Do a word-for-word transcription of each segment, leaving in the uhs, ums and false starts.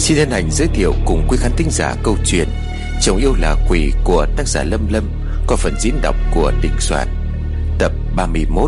Xin hân hạnh giới thiệu cùng quý khán thính giả câu chuyện Chồng yêu là quỷ của tác giả Lâm Lâm qua phần diễn đọc của Đình Soạn. Tập ba mươi mốt.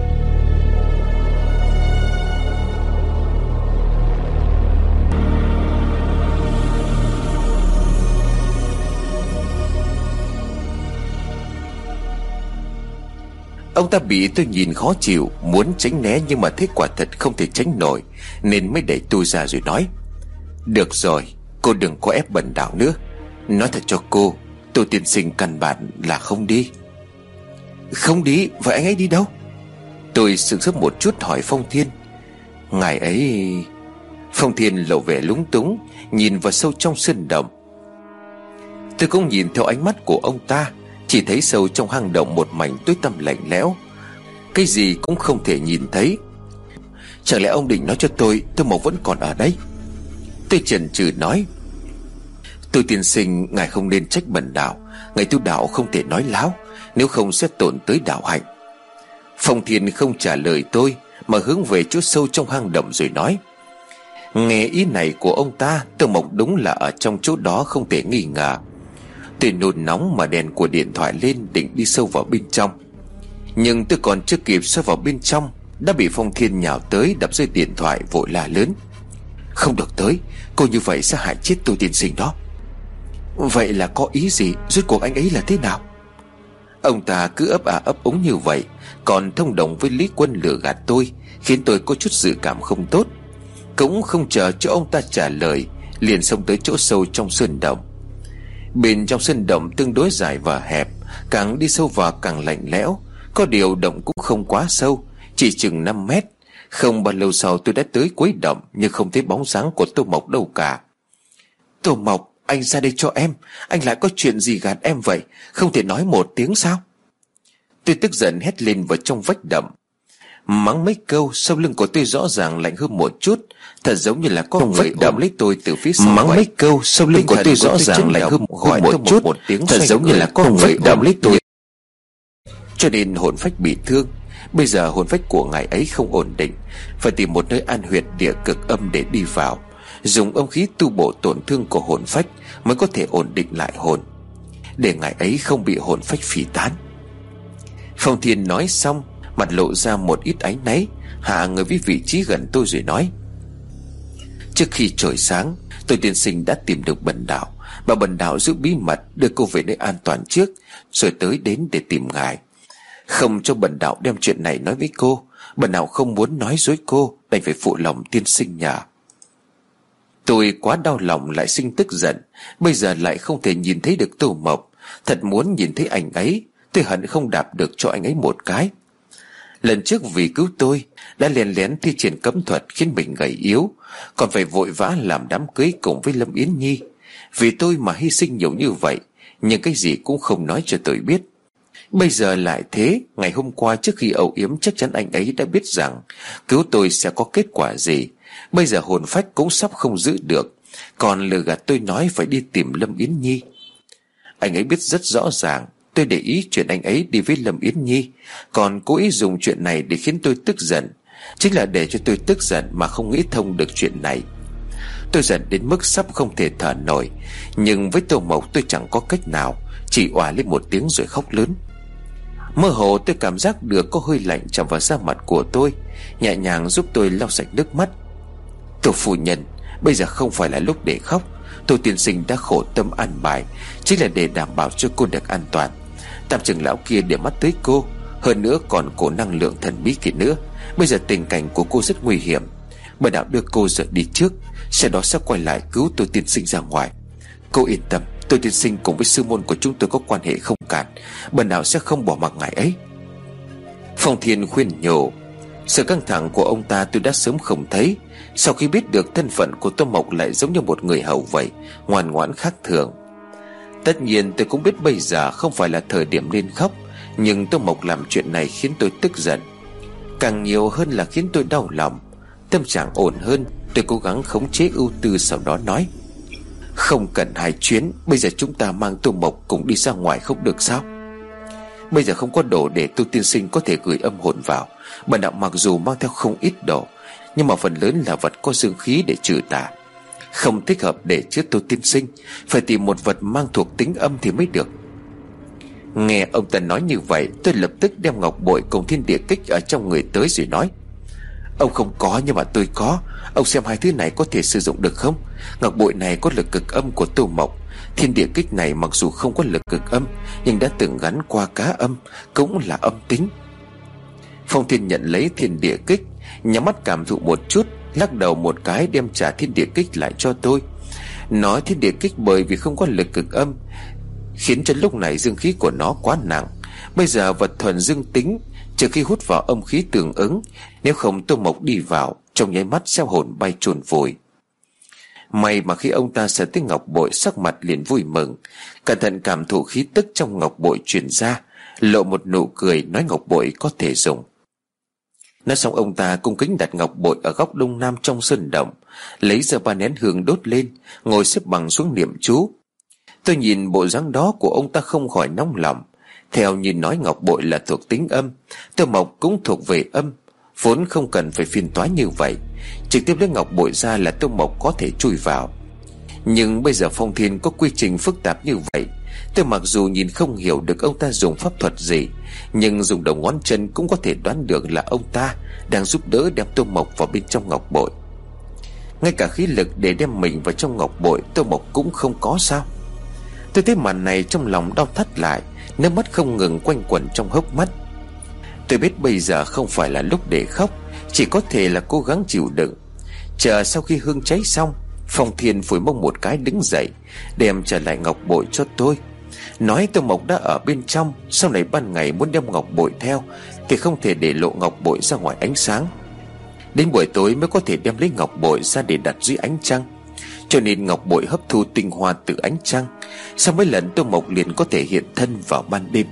Ông ta bị tôi nhìn khó chịu, muốn tránh né nhưng mà thấy quả thật không thể tránh nổi, nên mới đẩy tôi ra rồi nói: "Được rồi, cô đừng có ép Bần Đạo nữa. Nói thật cho cô, tôi tiên sinh căn bản là không đi." "Không đi? Vậy anh ấy đi đâu?" Tôi sửng sốt một chút hỏi Phong Thiên. "Ngài ấy..." Phong Thiên lộ vẻ lúng túng, nhìn vào sâu trong sơn động. Tôi cũng nhìn theo ánh mắt của ông ta, chỉ thấy sâu trong hang động một mảnh tối tăm lạnh lẽo, cái gì cũng không thể nhìn thấy. Chẳng lẽ ông định nói cho tôi Tô Mộc vẫn còn ở đây? Tôi chần chừ nói: "Tôi tiên sinh, ngài không nên trách Bần Đạo. Ngài tu đạo không thể nói láo, nếu không sẽ tổn tới đạo hạnh." Phong Thiên không trả lời tôi, mà hướng về chỗ sâu trong hang động rồi nói: "Nghe ý này của ông ta, Tô Mộc đúng là ở trong chỗ đó không thể nghi ngờ." Tôi nôn nóng mà đèn của điện thoại lên, định đi sâu vào bên trong. Nhưng tôi còn chưa kịp soi vào bên trong, đã bị Phong Thiên nhào tới, đập rơi điện thoại, vội la lớn: "Không được tới, cô như vậy sẽ hại chết tôi tiên sinh đó." "Vậy là có ý gì? Rốt cuộc anh ấy là thế nào?" Ông ta cứ ấp à ấp úng như vậy, còn thông đồng với Lý Quân lừa gạt tôi, khiến tôi có chút dự cảm không tốt. Cũng không chờ cho ông ta trả lời, liền xông tới chỗ sâu trong sơn động. Bên trong sơn động tương đối dài và hẹp, càng đi sâu vào càng lạnh lẽo. Có điều động cũng không quá sâu, chỉ chừng năm mét. Không bao lâu sau tôi đã tới cuối động, nhưng không thấy bóng dáng của Tô Mộc đâu cả. "Tô Mộc, anh ra đây cho em. Anh lại có chuyện gì gạt em vậy? Không thể nói một tiếng sao?" Tôi tức giận hét lên vào trong vách động. Mắng mấy câu, sau lưng của tôi rõ ràng lạnh hơn một chút, thật giống như là có trong người ôm lấy tôi từ phía sau. Mắng mấy câu, sau lưng của tôi rõ ràng lạnh hơn gọi một chút, một tiếng thật giống như là có người ôm lấy tôi. Cho nên hồn phách bị thương. Bây giờ hồn phách của ngài ấy không ổn định, phải tìm một nơi an huyệt địa cực âm để đi vào, dùng âm khí tu bổ tổn thương của hồn phách mới có thể ổn định lại hồn, để ngài ấy không bị hồn phách phỉ tán. Phong Thiên nói xong, mặt lộ ra một ít áy náy, hạ người với vị trí gần tôi rồi nói: "Trước khi trời sáng, tôi tiên sinh đã tìm được Bần Đạo, và Bần Đạo giữ bí mật đưa cô về nơi an toàn trước, rồi tới đến để tìm ngài. Không cho Bần Đạo đem chuyện này nói với cô, Bần Đạo không muốn nói dối cô, đành phải phụ lòng tiên sinh nhờ." Tôi quá đau lòng lại sinh tức giận, bây giờ lại không thể nhìn thấy được Tô Mộc. Thật muốn nhìn thấy anh ấy, tôi hận không đạp được cho anh ấy một cái. Lần trước vì cứu tôi, đã lén lén thi triển cấm thuật khiến mình gầy yếu, còn phải vội vã làm đám cưới cùng với Lâm Yến Nhi. Vì tôi mà hy sinh nhiều như vậy, nhưng cái gì cũng không nói cho tôi biết. Bây giờ lại thế. Ngày hôm qua trước khi âu yếm, chắc chắn anh ấy đã biết rằng cứu tôi sẽ có kết quả gì. Bây giờ hồn phách cũng sắp không giữ được, còn lừa gạt tôi nói phải đi tìm Lâm Yến Nhi. Anh ấy biết rất rõ ràng tôi để ý chuyện anh ấy đi với Lâm Yến Nhi, còn cố ý dùng chuyện này để khiến tôi tức giận, chính là để cho tôi tức giận mà không nghĩ thông được chuyện này. Tôi giận đến mức sắp không thể thở nổi, nhưng với Tô Mộc tôi chẳng có cách nào, chỉ òa lên một tiếng rồi khóc lớn. Mơ hồ tôi cảm giác được có hơi lạnh chạm vào da mặt của tôi, nhẹ nhàng giúp tôi lau sạch nước mắt. "Tô phu nhân, bây giờ không phải là lúc để khóc. Tô tiên sinh đã khổ tâm an bài, chính là để đảm bảo cho cô được an toàn. Tam trưởng lão kia để mắt tới cô, hơn nữa còn cổ năng lượng thần bí kia nữa. Bây giờ tình cảnh của cô rất nguy hiểm. Bần Đạo đưa cô rời đi trước, sau đó sẽ quay lại cứu Tô tiên sinh ra ngoài. Cô yên tâm, Tô tiên sinh cùng với sư môn của chúng tôi có quan hệ không cạn, Bần Đạo sẽ không bỏ mặc ngài ấy." Phong Thiên khuyên nhủ. Sự căng thẳng của ông ta tôi đã sớm không thấy. Sau khi biết được thân phận của Tô Mộc lại giống như một người hầu vậy, ngoan ngoãn khác thường. Tất nhiên tôi cũng biết bây giờ không phải là thời điểm nên khóc, nhưng Tô Mộc làm chuyện này khiến tôi tức giận, càng nhiều hơn là khiến tôi đau lòng. Tâm trạng ổn hơn, tôi cố gắng khống chế ưu tư, sau đó nói: "Không cần hai chuyến, bây giờ chúng ta mang Tô Mộc cùng đi ra ngoài không được sao? Bây giờ không có đồ để Tô tiên sinh có thể gửi âm hồn vào. Bần Đạo mặc dù mang theo không ít đồ, nhưng mà phần lớn là vật có dương khí để trừ tà. Không thích hợp để chứa Tô tiên sinh. Phải tìm một vật mang thuộc tính âm thì mới được. Nghe ông ta nói như vậy, tôi lập tức đem ngọc bội cùng thiên địa kích ở trong người tới rồi nói: Ông không có nhưng mà tôi có. Ông xem hai thứ này có thể sử dụng được không? Ngọc bội này có lực cực âm của Tô Mộc. Thiên địa kích này mặc dù không có lực cực âm, nhưng đã từng gắn qua cá âm, cũng là âm tính. Phong Thiên nhận lấy thiên địa kích, nhắm mắt cảm thụ một chút, lắc đầu một cái đem trả thiên địa kích lại cho tôi. Nói thiên địa kích bởi vì không có lực cực âm, khiến cho lúc này dương khí của nó quá nặng. Bây giờ vật thuần dương tính, trừ khi hút vào âm khí tương ứng, nếu không Tô Mộc đi vào trong nháy mắt sẽ hồn bay chôn vùi. May mà khi ông ta sờ tới ngọc bội, sắc mặt liền vui mừng, cẩn thận cảm thụ khí tức trong ngọc bội truyền ra, lộ một nụ cười nói ngọc bội có thể dùng. Nói xong ông ta cung kính đặt ngọc bội ở góc đông nam trong sân động, lấy ra ba nén hương đốt lên, ngồi xếp bằng xuống niệm chú. Tôi nhìn bộ dáng đó của ông ta không khỏi nóng lòng. Theo như nói ngọc bội là thuộc tính âm, Tô Mộc cũng thuộc về âm, vốn không cần phải phiền toái như vậy, trực tiếp lấy ngọc bội ra là Tô Mộc có thể chui vào. Nhưng bây giờ Phong Thiên có quy trình phức tạp như vậy, tôi mặc dù nhìn không hiểu được ông ta dùng pháp thuật gì, nhưng dùng đầu ngón chân cũng có thể đoán được là ông ta đang giúp đỡ đem Tô Mộc vào bên trong ngọc bội. Ngay cả khí lực để đem mình vào trong ngọc bội Tô Mộc cũng không có sao? Tôi thấy màn này trong lòng đau thắt lại, nước mắt không ngừng quanh quẩn trong hốc mắt. Tôi biết bây giờ không phải là lúc để khóc, chỉ có thể là cố gắng chịu đựng. Chờ sau khi hương cháy xong, Phong Thiên phủi mông một cái đứng dậy, đem trở lại ngọc bội cho tôi, nói Tô Mộc đã ở bên trong, sau này ban ngày muốn đem ngọc bội theo thì không thể để lộ ngọc bội ra ngoài ánh sáng. Đến buổi tối mới có thể đem lấy ngọc bội ra để đặt dưới ánh trăng, cho nên ngọc bội hấp thu tinh hoa từ ánh trăng. Sau mấy lần Tô Mộc liền có thể hiện thân vào ban đêm.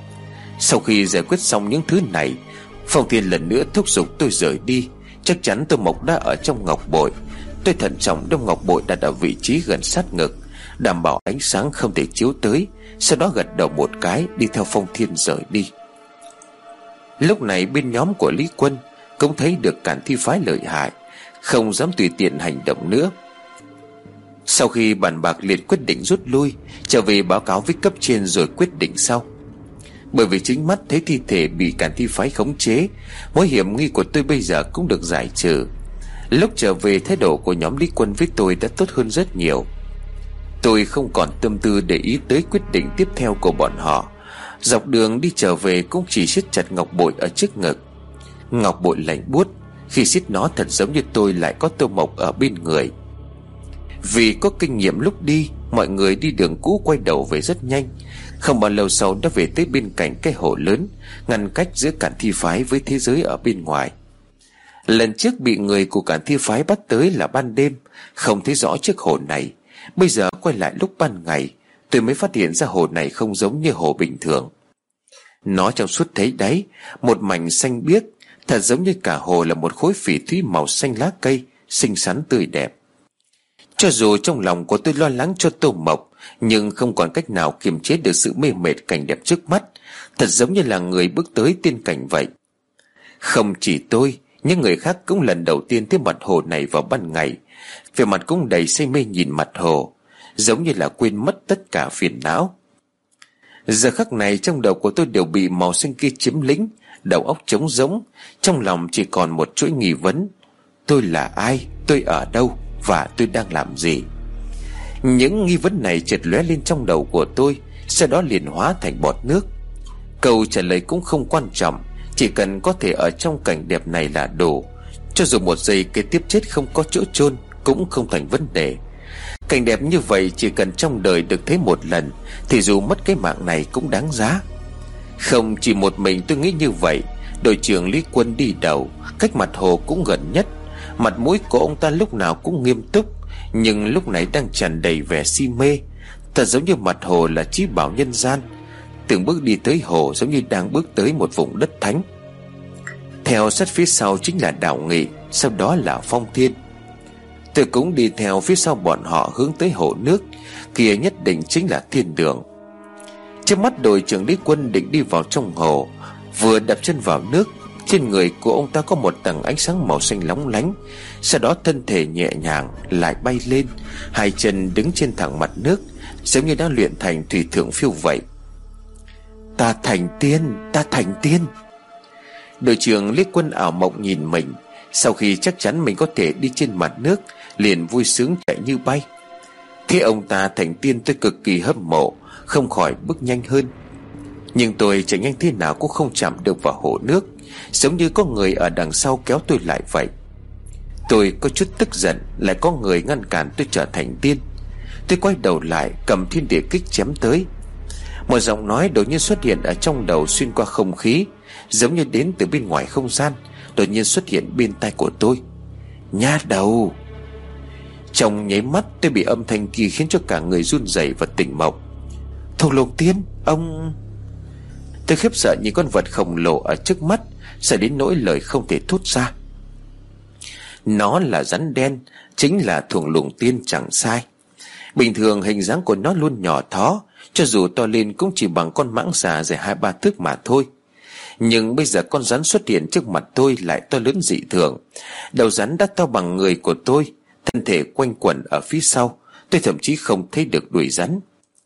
Sau khi giải quyết xong những thứ này, Phong Thiên lần nữa thúc giục tôi rời đi. Chắc chắn Tô Mộc đã ở trong ngọc bội. Tôi thận trọng đem ngọc bội đặt ở vị trí gần sát ngực, đảm bảo ánh sáng không thể chiếu tới. Sau đó gật đầu một cái, đi theo Phong Thiên rời đi. Lúc này bên nhóm của Lý Quân cũng thấy được Cản Thi phái lợi hại, không dám tùy tiện hành động nữa. Sau khi bàn bạc liền quyết định rút lui, trở về báo cáo với cấp trên rồi quyết định sau. Bởi vì chính mắt thấy thi thể bị Cản Thi phái khống chế, mối hiểm nghi của tôi bây giờ cũng được giải trừ. Lúc trở về, thái độ của nhóm Lý Quân với tôi đã tốt hơn rất nhiều. Tôi không còn tâm tư để ý tới quyết định tiếp theo của bọn họ. Dọc đường đi trở về cũng chỉ siết chặt ngọc bội ở trước ngực. Ngọc bội lạnh buốt, khi siết nó thật giống như tôi lại có Tô Mộc ở bên người. Vì có kinh nghiệm lúc đi, mọi người đi đường cũ quay đầu về rất nhanh. Không bao lâu sau đã về tới bên cạnh cái hồ lớn, ngăn cách giữa Cản Thi phái với thế giới ở bên ngoài. Lần trước bị người của Cản Thi phái bắt tới là ban đêm, không thấy rõ chiếc hồ này. Bây giờ quay lại lúc ban ngày, tôi mới phát hiện ra hồ này không giống như hồ bình thường. Nó trong suốt thấy đáy, một mảnh xanh biếc, thật giống như cả hồ là một khối phỉ thúy màu xanh lá cây, xinh xắn tươi đẹp. Cho dù trong lòng của tôi lo lắng cho Tô Mộc, nhưng không còn cách nào kiềm chế được sự mê mệt cảnh đẹp trước mắt, thật giống như là người bước tới tiên cảnh vậy. Không chỉ tôi, những người khác cũng lần đầu tiên thấy mặt hồ này vào ban ngày, vẻ mặt cũng đầy say mê nhìn mặt hồ, giống như là quên mất tất cả phiền não. Giờ khắc này trong đầu của tôi đều bị màu xanh kia chiếm lĩnh, đầu óc trống rỗng, trong lòng chỉ còn một chuỗi nghi vấn: tôi là ai, tôi ở đâu, và tôi đang làm gì? Những nghi vấn này chợt lóe lên trong đầu của tôi, sau đó liền hóa thành bọt nước. Câu trả lời cũng không quan trọng, chỉ cần có thể ở trong cảnh đẹp này là đủ. Cho dù một giây kế tiếp chết không có chỗ chôn cũng không thành vấn đề. Cảnh đẹp như vậy chỉ cần trong đời được thấy một lần, thì dù mất cái mạng này cũng đáng giá. Không chỉ một mình tôi nghĩ như vậy, đội trưởng Lý Quân đi đầu, cách mặt hồ cũng gần nhất. Mặt mũi của ông ta lúc nào cũng nghiêm túc, nhưng lúc này đang tràn đầy vẻ si mê, thật giống như mặt hồ là chí bảo nhân gian. Từng bước đi tới hồ giống như đang bước tới một vùng đất thánh. Theo sát phía sau chính là Đào Nghị, sau đó là Phong Thiên. Tôi cũng đi theo phía sau bọn họ hướng tới hồ nước kia, nhất định chính là thiên đường. Trước mắt đội trưởng Lý Quân định đi vào trong hồ, vừa đạp chân vào nước Trên người của ông ta có một tầng ánh sáng màu xanh lóng lánh. Sau đó thân thể nhẹ nhàng lại bay lên, hai chân đứng trên thẳng mặt nước, giống như đã luyện thành thủy thượng phiêu vậy. Ta thành tiên, ta thành tiên. Đội trưởng Lý Quân ảo mộng nhìn mình. Sau khi chắc chắn mình có thể đi trên mặt nước, liền vui sướng chạy như bay. Thế ông ta thành tiên, tôi cực kỳ hâm mộ, không khỏi bước nhanh hơn. Nhưng tôi chạy nhanh thế nào cũng không chạm được vào hồ nước, giống như có người ở đằng sau kéo tôi lại vậy. Tôi có chút tức giận, lại có người ngăn cản tôi trở thành tiên. Tôi quay đầu lại, cầm thiên địa kích chém tới. Một giọng nói đột nhiên xuất hiện ở trong đầu, xuyên qua không khí, giống như đến từ bên ngoài không gian, đột nhiên xuất hiện bên tai của tôi. Nha đầu! Trong nháy mắt tôi bị âm thanh kia khiến cho cả người run rẩy và tỉnh mộng. Thùng lục tiên, ông... Tôi khiếp sợ nhìn con vật khổng lồ ở trước mắt, sợ đến nỗi lời không thể thốt ra. Nó là rắn đen, chính là thuồng lùng tiên chẳng sai. Bình thường hình dáng của nó luôn nhỏ thó, cho dù to lên cũng chỉ bằng con mãng xà dài hai ba thước mà thôi. Nhưng bây giờ con rắn xuất hiện trước mặt tôi lại to lớn dị thường. Đầu rắn đã to bằng người của tôi, thân thể quanh quẩn ở phía sau, tôi thậm chí không thấy được đuôi rắn.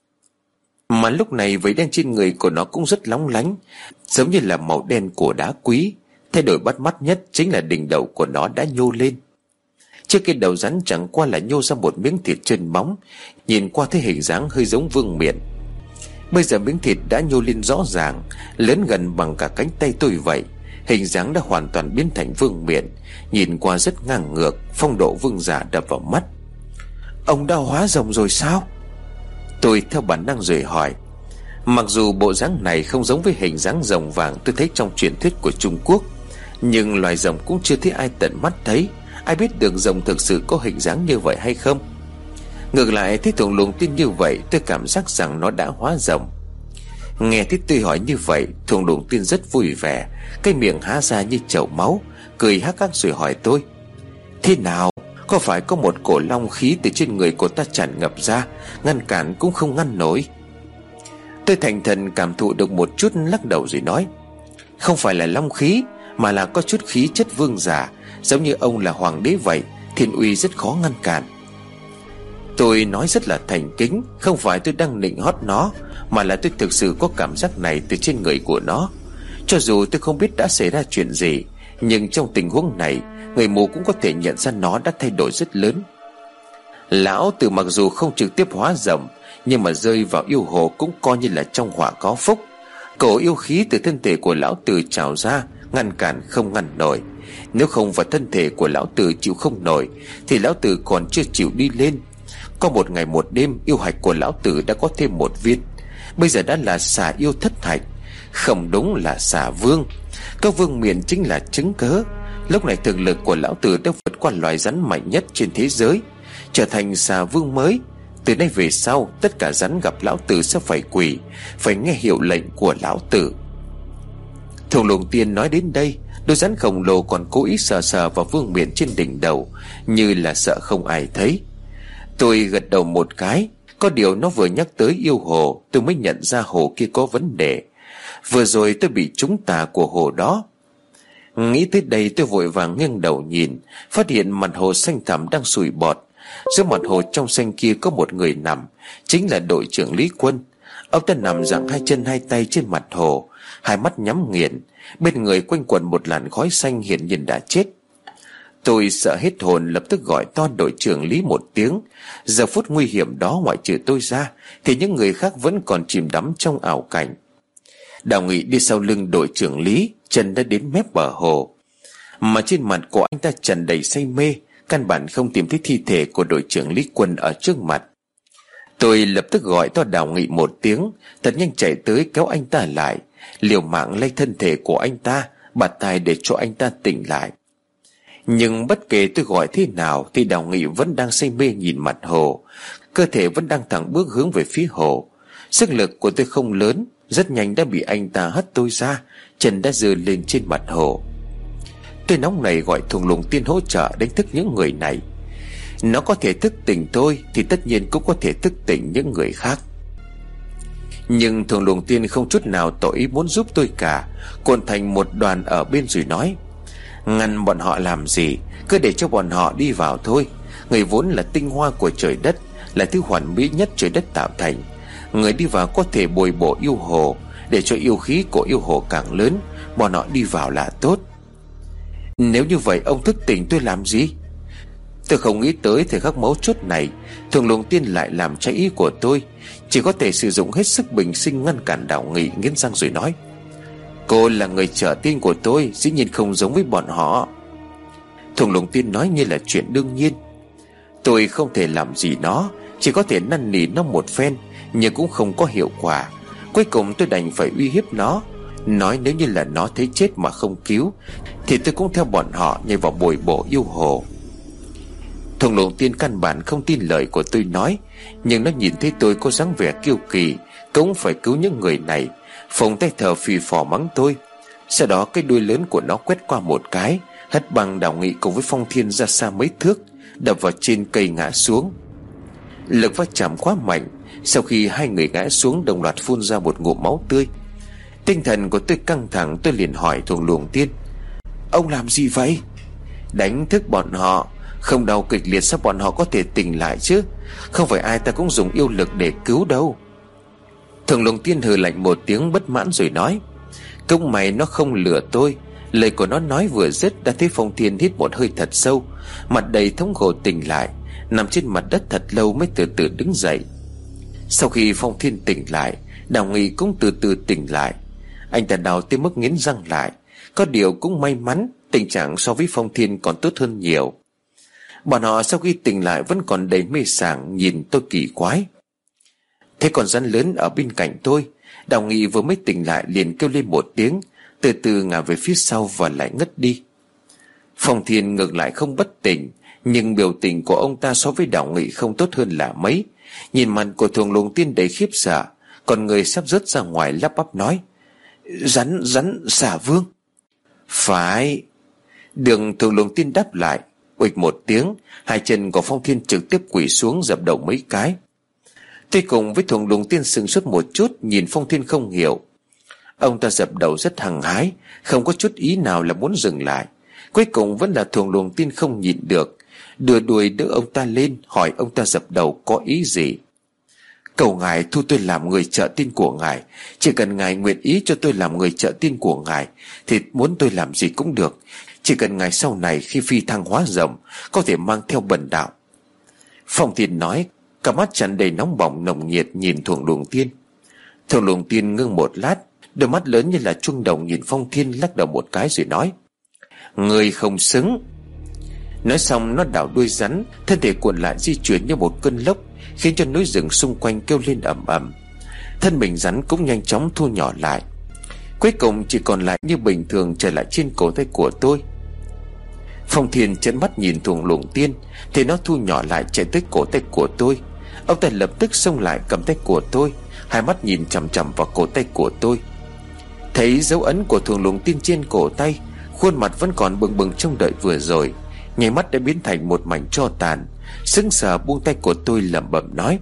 Mà lúc này vảy đen trên người của nó cũng rất lóng lánh, giống như là màu đen của đá quý. Thay đổi bắt mắt nhất chính là đỉnh đầu của nó đã nhô lên. Trước cái đầu rắn chẳng qua là nhô ra một miếng thịt chân bóng, nhìn qua thấy hình dáng hơi giống vương miện. Bây giờ miếng thịt đã nhô lên rõ ràng, lớn gần bằng cả cánh tay tôi vậy. Hình dáng đã hoàn toàn biến thành vương miện, nhìn qua rất ngang ngược, phong độ vương giả đập vào mắt. Ông đã hóa rồng rồi sao? Tôi theo bản năng rồi hỏi. Mặc dù bộ dáng này không giống với hình dáng rồng vàng tôi thấy trong truyền thuyết của Trung Quốc, nhưng loài rồng cũng chưa thấy ai tận mắt thấy. Ai biết được rồng thực sự có hình dáng như vậy hay không? Ngược lại thấy thuồng lùng tiên như vậy, tôi cảm giác rằng nó đã hóa rồng. Nghe thấy tôi hỏi như vậy, thuồng lùng tiên rất vui vẻ, cái miệng há ra như chậu máu, cười hắc hắc rồi hỏi tôi. Thế nào? Có phải có một cổ long khí từ trên người của ta tràn ngập ra, ngăn cản cũng không ngăn nổi? Tôi thành thần cảm thụ được một chút, lắc đầu rồi nói. Không phải là long khí, mà là có chút khí chất vương giả, giống như ông là hoàng đế vậy, thiên uy rất khó ngăn cản. Tôi nói rất là thành kính, không phải tôi đang nịnh hót nó, mà là tôi thực sự có cảm giác này từ trên người của nó. Cho dù tôi không biết đã xảy ra chuyện gì, nhưng trong tình huống này, người mù cũng có thể nhận ra nó đã thay đổi rất lớn. Lão Tử mặc dù không trực tiếp hóa rồng, nhưng mà rơi vào yêu hồ cũng coi như là trong họa có phúc. Cổ yêu khí từ thân thể của lão Tử trào ra, ngăn cản không ngăn nổi. Nếu không phải thân thể của lão Tử chịu không nổi, thì lão Tử còn chưa chịu đi lên. Có một ngày một đêm, yêu hạch của lão Tử đã có thêm một viên. Bây giờ đã là xà yêu thất hạch, không đúng là xà vương. Có vương miện chính là chứng cớ. Lúc này thực lực của lão Tử đã vượt qua loài rắn mạnh nhất trên thế giới, trở thành xà vương mới. Từ nay về sau, tất cả rắn gặp lão Tử sẽ phải quỳ, phải nghe hiệu lệnh của lão Tử. Thuồng lùng tiên nói đến đây, đôi rắn khổng lồ còn cố ý sờ sờ vào vương miện trên đỉnh đầu, như là sợ không ai thấy. Tôi gật đầu một cái. Có điều nó vừa nhắc tới yêu hồ, tôi mới nhận ra hồ kia có vấn đề. Vừa rồi tôi bị trúng tà của hồ đó. Nghĩ tới đây tôi vội vàng nghiêng đầu nhìn, phát hiện mặt hồ xanh thẳm đang sùi bọt. Giữa mặt hồ trong xanh kia có một người nằm, chính là đội trưởng Lý Quân. Ông ta nằm giằng hai chân hai tay trên mặt hồ, hai mắt nhắm nghiền, bên người quanh quẩn một làn khói xanh, hiển nhiên đã chết. Tôi sợ hết hồn, lập tức gọi to đội trưởng Lý một tiếng. Giờ phút nguy hiểm đó, ngoại trừ tôi ra thì những người khác vẫn còn chìm đắm trong ảo cảnh. Đào Nghị đi sau lưng đội trưởng Lý, chân đã đến mép bờ hồ, mà trên mặt của anh ta tràn đầy say mê, căn bản không tìm thấy thi thể của đội trưởng Lý Quân ở trước mặt. Tôi lập tức gọi to Đào Nghị một tiếng, thật nhanh chạy tới kéo anh ta lại, liều mạng lay thân thể của anh ta, bạt tai để cho anh ta tỉnh lại. Nhưng bất kể tôi gọi thế nào thì Đào Nghị vẫn đang say mê nhìn mặt hồ, cơ thể vẫn đang thẳng bước hướng về phía hồ. Sức lực của tôi không lớn, rất nhanh đã bị anh ta hất tôi ra, chân đã giơ lên trên mặt hồ. Tôi nóng nảy gọi thuồng lùng tiên hỗ trợ đánh thức những người này. Nó có thể thức tỉnh tôi thì tất nhiên cũng có thể thức tỉnh những người khác. Nhưng Thường Luồng Tiên không chút nào tỏ ý muốn giúp tôi cả, cuộn thành một đoàn ở bên rồi nói: ngăn bọn họ làm gì, cứ để cho bọn họ đi vào thôi. Người vốn là tinh hoa của trời đất, là thứ hoàn mỹ nhất trời đất tạo thành. Người đi vào có thể bồi bổ yêu hồ, để cho yêu khí của yêu hồ càng lớn. Bọn họ đi vào là tốt. Nếu như vậy ông thức tỉnh tôi làm gì? Tôi không nghĩ tới thời khắc mấu chốt này Thường Luồng Tiên lại làm trái ý của tôi. Chỉ có thể sử dụng hết sức bình sinh ngăn cản Đào Nghị, nghiến răng rồi nói: cô là người trợ tiên của tôi, dĩ nhiên không giống với bọn họ. Thường Luồng Tiên nói như là chuyện đương nhiên: tôi không thể làm gì nó, chỉ có thể năn nỉ nó một phen, nhưng cũng không có hiệu quả. Cuối cùng tôi đành phải uy hiếp nó, nói nếu như là nó thấy chết mà không cứu thì tôi cũng theo bọn họ nhảy vào bồi bổ yêu hồ. Thường Luồng Tiên căn bản không tin lời của tôi nói, nhưng nó nhìn thấy tôi có dáng vẻ kiêu kỳ, cũng phải cứu những người này, phồng tay thở phì phò mắng tôi. Sau đó cái đuôi lớn của nó quét qua một cái, hất bằng Đào Nghị cùng với Phong Thiên ra xa mấy thước, đập vào trên cây ngã xuống. Lực va chạm quá mạnh, sau khi hai người ngã xuống đồng loạt phun ra một ngụm máu tươi. Tinh thần của tôi căng thẳng, tôi liền hỏi Thường Luồng Tiên: ông làm gì vậy? Đánh thức bọn họ. Không đau kịch liệt sao bọn họ có thể tỉnh lại chứ? Không phải ai ta cũng dùng yêu lực để cứu đâu. Thường Luồng Tiên hừ lạnh một tiếng bất mãn rồi nói: cũng mày nó không lừa tôi. Lời của nó nói vừa dứt, đã thấy Phong Thiên hít một hơi thật sâu, mặt đầy thống khổ tỉnh lại, nằm trên mặt đất thật lâu mới từ từ đứng dậy. Sau khi Phong Thiên tỉnh lại, Đào Nghị cũng từ từ tỉnh lại. Anh ta đau tới mức nghiến răng lại. Có điều cũng may mắn, tình trạng so với Phong Thiên còn tốt hơn nhiều. Bọn họ sau khi tỉnh lại vẫn còn đầy mê sảng, nhìn tôi kỳ quái. Thế con rắn lớn ở bên cạnh tôi, Đào Nghị vừa mới tỉnh lại liền kêu lên một tiếng, từ từ ngả về phía sau và lại ngất đi. Phong Thiên ngược lại không bất tỉnh, nhưng biểu tình của ông ta so với Đào Nghị không tốt hơn là mấy. Nhìn mặt của Thường Luồng Tiên đầy khiếp sợ, còn người sắp rớt ra ngoài lắp bắp nói: Rắn, rắn, xà vương. Phải. Đường Thường Luồng Tiên đáp lại. Uịch một tiếng, hai chân của Phong Thiên trực tiếp quỳ xuống dập đầu mấy cái. Tôi cùng với Thường Luồng Tiên sừng sốt một chút, nhìn Phong Thiên không hiểu. Ông ta dập đầu rất hăng hái, không có chút ý nào là muốn dừng lại. Cuối cùng vẫn là Thường Luồng Tiên không nhịn được, đưa đuôi đỡ ông ta lên, hỏi ông ta dập đầu có ý gì. Cầu ngài thu tôi làm người trợ tiên của ngài. Chỉ cần ngài nguyện ý cho tôi làm người trợ tiên của ngài thì muốn tôi làm gì cũng được. Chỉ cần ngài sau này khi phi thăng hóa rồng có thể mang theo bần đạo. Phong Thiên nói, cả mắt tràn đầy nóng bỏng nồng nhiệt nhìn Thường Luồng Tiên. Thường Luồng Tiên ngưng một lát, đôi mắt lớn như là chuông đồng nhìn Phong Thiên, lắc đầu một cái rồi nói: Người không xứng. Nói xong nó đảo đuôi rắn, thân thể cuộn lại di chuyển như một cơn lốc, khiến cho núi rừng xung quanh kêu lên ầm ầm. Thân mình rắn cũng nhanh chóng thu nhỏ lại, cuối cùng chỉ còn lại như bình thường trở lại trên cổ tay của tôi. Phong Thiên trợn mắt nhìn Thường Luồng Tiên, thì nó thu nhỏ lại chạy tới cổ tay của tôi. Ông ta lập tức xông lại cầm tay của tôi, hai mắt nhìn chằm chằm vào cổ tay của tôi. Thấy dấu ấn của Thường Luồng Tiên trên cổ tay, khuôn mặt vẫn còn bừng bừng trông đợi vừa rồi, nháy mắt đã biến thành một mảnh tro tàn. Sững sờ buông tay của tôi lẩm bẩm nói: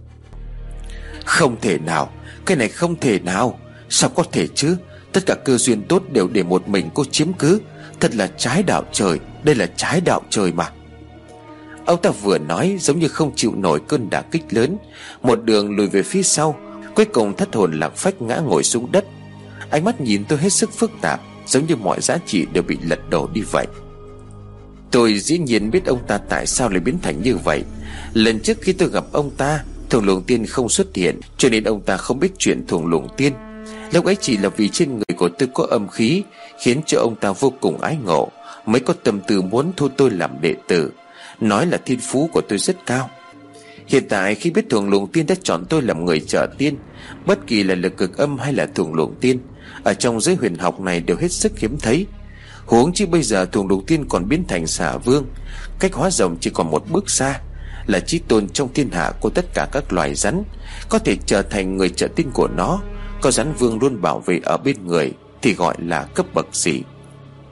Không thể nào, cái này không thể nào. Sao có thể chứ? Tất cả cơ duyên tốt đều để một mình cô chiếm cứ. Thật là trái đạo trời. Đây là trái đạo trời mà. Ông ta vừa nói giống như không chịu nổi cơn đả kích lớn, một đường lùi về phía sau, cuối cùng thất hồn lạc phách ngã ngồi xuống đất. Ánh mắt nhìn tôi hết sức phức tạp, giống như mọi giá trị đều bị lật đổ đi vậy. Tôi dĩ nhiên biết ông ta tại sao lại biến thành như vậy. Lần trước khi tôi gặp ông ta, Thường Luồng Tiên không xuất hiện, cho nên ông ta không biết chuyện Thường Luồng Tiên. Lúc ấy chỉ là vì trên người của tôi có âm khí, khiến cho ông ta vô cùng ái ngộ, mới có tâm tư muốn thu tôi làm đệ tử, nói là thiên phú của tôi rất cao. Hiện tại khi biết Thường Luồng Tiên đã chọn tôi làm người trợ tiên, bất kỳ là lực cực âm hay là Thường Luồng Tiên, ở trong giới huyền học này đều hết sức hiếm thấy. Huống chi bây giờ Thường Luồng Tiên còn biến thành xà vương, cách hóa rồng chỉ còn một bước xa, là chí tôn trong thiên hạ của tất cả các loài rắn, có thể trở thành người trợ tiên của nó. Có rắn vương luôn bảo vệ ở bên người thì gọi là cấp bậc gì?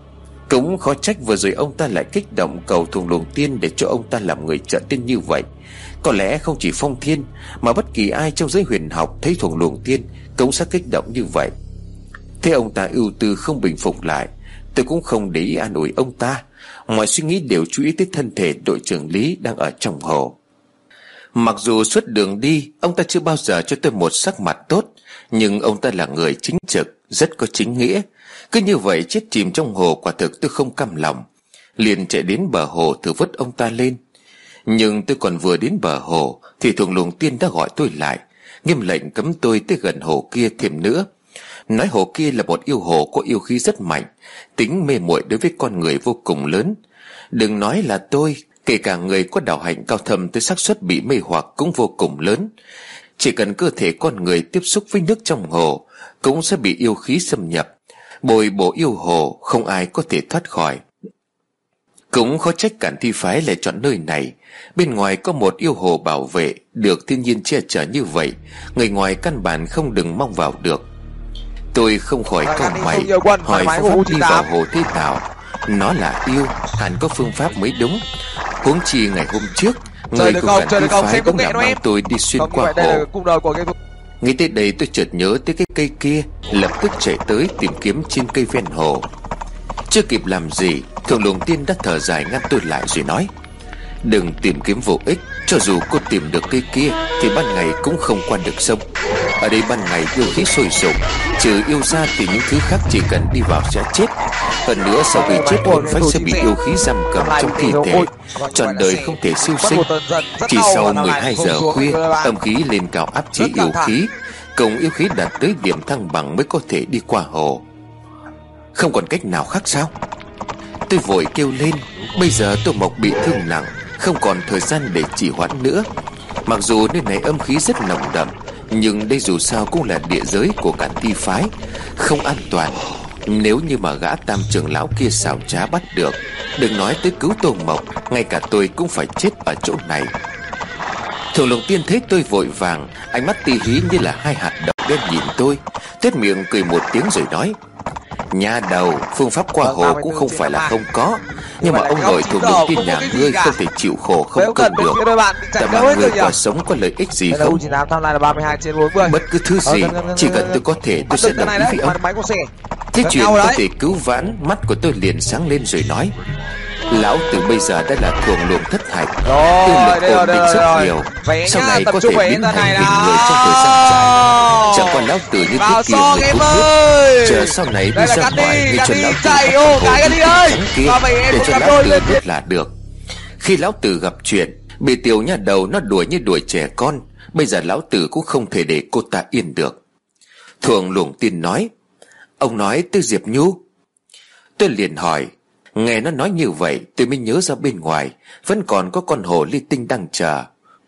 Cũng khó trách vừa rồi ông ta lại kích động cầu Thuồng Luồng Tiên để cho ông ta làm người trợ tiên như vậy. Có lẽ không chỉ Phong Thiên mà bất kỳ ai trong giới huyền học thấy Thuồng Luồng Tiên cũng sẽ kích động như vậy. Thế ông ta ưu tư không bình phục lại, tôi cũng không để ý an ủi ông ta. Mọi suy nghĩ đều chú ý tới thân thể đội trưởng Lý đang ở trong hồ. Mặc dù suốt đường đi ông ta chưa bao giờ cho tôi một sắc mặt tốt, nhưng ông ta là người chính trực, rất có chính nghĩa. Cứ như vậy chết chìm trong hồ, quả thực tôi không cam lòng, liền chạy đến bờ hồ thử vớt ông ta lên. Nhưng tôi còn vừa đến bờ hồ thì Thuồng Luồng Tiên đã gọi tôi lại, nghiêm lệnh cấm tôi tới gần hồ kia thêm nữa. Nói hồ kia là một yêu hồ có yêu khí rất mạnh, tính mê muội đối với con người vô cùng lớn. Đừng nói là tôi, kể cả người có đạo hạnh cao thâm tới xác suất bị mê hoặc cũng vô cùng lớn. Chỉ cần cơ thể con người tiếp xúc với nước trong hồ cũng sẽ bị yêu khí xâm nhập, bồi bổ yêu hồ, không ai có thể thoát khỏi. Cũng khó trách Cản Thi phái lại chọn nơi này. Bên ngoài có một yêu hồ bảo vệ, được thiên nhiên che chở như vậy, người ngoài căn bản không đừng mong vào được. Tôi không khỏi cau mày, hỏi phương pháp đi vào hồ thế nào. Nó là yêu, hẳn có phương pháp mới đúng. Huống chi ngày hôm trước người của Cản Thi phái cũng đã mang tôi đi xuyên qua hồ. Nghĩ tới đây tôi chợt nhớ tới cái cây kia, lập tức chạy tới tìm kiếm trên cây ven hồ. Chưa kịp làm gì, Thuồng Luồng Tiên đã thở dài ngăn tôi lại rồi nói: đừng tìm kiếm vô ích. Cho dù cô tìm được cây kia thì ban ngày cũng không qua được sông. Ở đây ban ngày yêu khí sôi sục, trừ yêu ra thì những thứ khác chỉ cần đi vào sẽ chết. Hơn nữa sau khi chết hồn phách sẽ bị yêu khí giam cầm trong thi thể, trọn đời không thể siêu sinh. Chỉ sau mười hai giờ khuya, âm khí lên cao áp chế yêu khí, cùng yêu khí đạt tới điểm thăng bằng mới có thể đi qua hồ. Không còn cách nào khác sao? Tôi vội kêu lên. Bây giờ Tô Mộc bị thương nặng, không còn thời gian để trì hoãn nữa. Mặc dù nơi này âm khí rất nồng đậm, nhưng đây dù sao cũng là địa giới của Cản Thi phái, không an toàn. Nếu như mà gã tam trưởng lão kia xảo trá bắt được, đừng nói tới cứu Tô Mộc, ngay cả tôi cũng phải chết ở chỗ này. Thuồng Luồng Tiên thấy tôi vội vàng, ánh mắt tì hí như là hai hạt đậu đen nhìn tôi, tuét miệng cười một tiếng rồi nói: nhà đầu, phương pháp qua hồ cũng không phải là không có, nhưng mà ông nội Thuồng Luồng Tiên nhà ngươi không thể chịu khổ không công được. Tại mà người quả sống có lợi ích gì không? Bất cứ thứ gì, chỉ cần tôi có thể tôi sẽ đồng ý với ông. Thế chuyện có thể cứu vãn, mắt của tôi liền sáng lên rồi nói: lão tử bây giờ đã là Thuồng Luồng thất hạnh, tư lực ổn định rất nhiều, sau này có thể biến thành hình người trong thời gian dài. Chẳng còn lão tử như trước kia người hút nước, chờ sau này đi ra ngoài người cho lão tử một hồ đi trắng kia để cho lão tử biết là được. Khi lão tử gặp chuyện, bị tiểu nha đầu nó đuổi như đuổi trẻ con, bây giờ lão tử cũng không thể để cô ta yên được. Thuồng Luồng Tiên nói: ông nói tới Diệp Nhu? Tôi liền hỏi. Nghe nó nói như vậy, tôi mới nhớ ra bên ngoài vẫn còn có con hồ ly tinh đang chờ.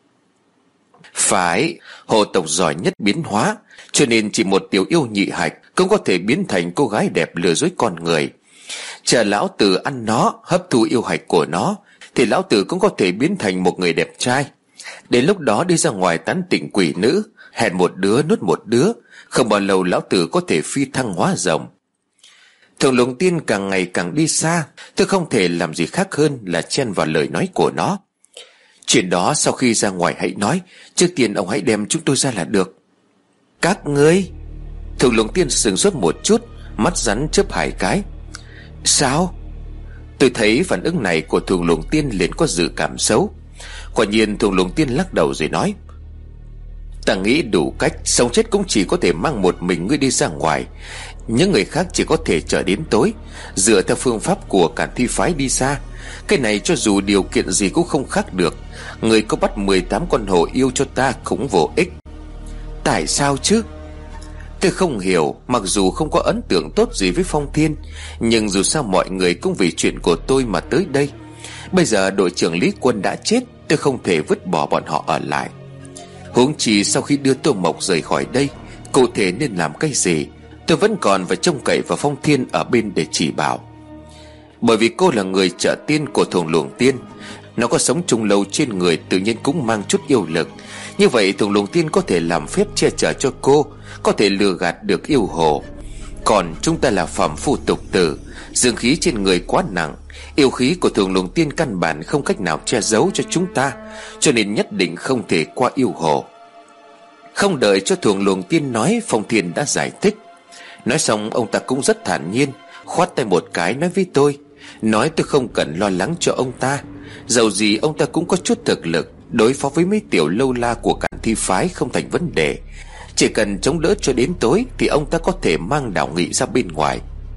Phải, hồ tộc giỏi nhất biến hóa, cho nên chỉ một tiểu yêu nhị hạch cũng có thể biến thành cô gái đẹp lừa dối con người. Chờ lão tử ăn nó, hấp thu yêu hạch của nó, thì lão tử cũng có thể biến thành một người đẹp trai. Đến lúc đó đi ra ngoài tán tỉnh quỷ nữ, hẹn một đứa nuốt một đứa, không bao lâu lão tử có thể phi thăng hóa rồng. Thuồng Luồng Tiên càng ngày càng đi xa, tôi không thể làm gì khác hơn là chen vào lời nói của nó. Chuyện đó sau khi ra ngoài hãy nói, trước tiên ông hãy đem chúng tôi ra là được. Các ngươi? Thuồng Luồng Tiên sửng sốt một chút, mắt rắn chớp hai cái. Sao? Tôi thấy phản ứng này của Thuồng Luồng Tiên liền có dự cảm xấu. Quả nhiên Thuồng Luồng Tiên lắc đầu rồi nói: ta nghĩ đủ cách, sống chết cũng chỉ có thể mang một mình ngươi đi ra ngoài, những người khác chỉ có thể chờ đến tối, dựa theo phương pháp của Cản Thi phái đi xa. Cái này cho dù điều kiện gì cũng không khác được. Người có bắt mười tám con hồ yêu cho ta cũng vô ích. Tại sao chứ? Tôi không hiểu. Mặc dù không có ấn tượng tốt gì với Phong Thiên, nhưng dù sao mọi người cũng vì chuyện của tôi mà tới đây. Bây giờ đội trưởng Lý Quân đã chết, tôi không thể vứt bỏ bọn họ ở lại. Huống chi sau khi đưa Tô Mộc rời khỏi đây, cụ thể nên làm cái gì tôi vẫn còn phải trông cậy vào Phong Thiên ở bên để chỉ bảo. Bởi vì cô là người trợ tiên của Thuồng Luồng Tiên, nó có sống chung lâu trên người tự nhiên cũng mang chút yêu lực. Như vậy Thuồng Luồng Tiên có thể làm phép che chở cho cô, có thể lừa gạt được yêu hồ. Còn chúng ta là phàm phu tục tử, dương khí trên người quá nặng, yêu khí của Thường Luồng Tiên căn bản không cách nào che giấu cho chúng ta, cho nên nhất định không thể qua yêu hồ. Không đợi cho Thường Luồng Tiên nói, Phong Thiên đã giải thích. Nói xong ông ta cũng rất thản nhiên, khoát tay một cái nói với tôi, nói tôi không cần lo lắng cho ông ta. Dầu gì ông ta cũng có chút thực lực, đối phó với mấy tiểu lâu la của Cản Thi phái không thành vấn đề. Chỉ cần chống đỡ cho đến tối thì ông ta có thể mang Đào Nghị ra bên ngoài.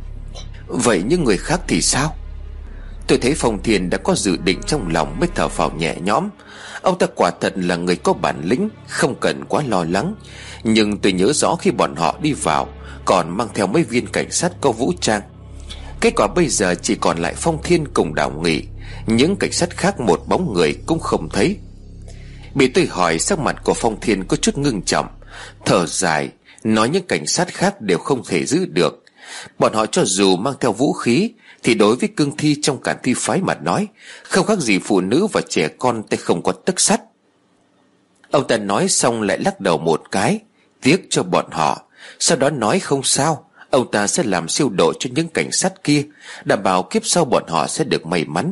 Vậy những người khác thì sao? Tôi thấy Phong Thiên đã có dự định trong lòng mới thở phào nhẹ nhõm. Ông ta quả thật là người có bản lĩnh, không cần quá lo lắng. Nhưng tôi nhớ rõ khi bọn họ đi vào còn mang theo mấy viên cảnh sát có vũ trang. Kết quả bây giờ chỉ còn lại Phong Thiên cùng Đào Nghị, những cảnh sát khác một bóng người cũng không thấy. Bị tôi hỏi, sắc mặt của Phong Thiên có chút ngưng trọng, thở dài, nói những cảnh sát khác đều không thể giữ được. Bọn họ cho dù mang theo vũ khí thì đối với cương thi trong Cản Thi phái mà nói, không khác gì phụ nữ và trẻ con tay không có tấc sắt. Ông ta nói xong lại lắc đầu một cái, tiếc cho bọn họ. Sau đó nói không sao, ông ta sẽ làm siêu độ cho những cảnh sát kia, đảm bảo kiếp sau bọn họ sẽ được may mắn.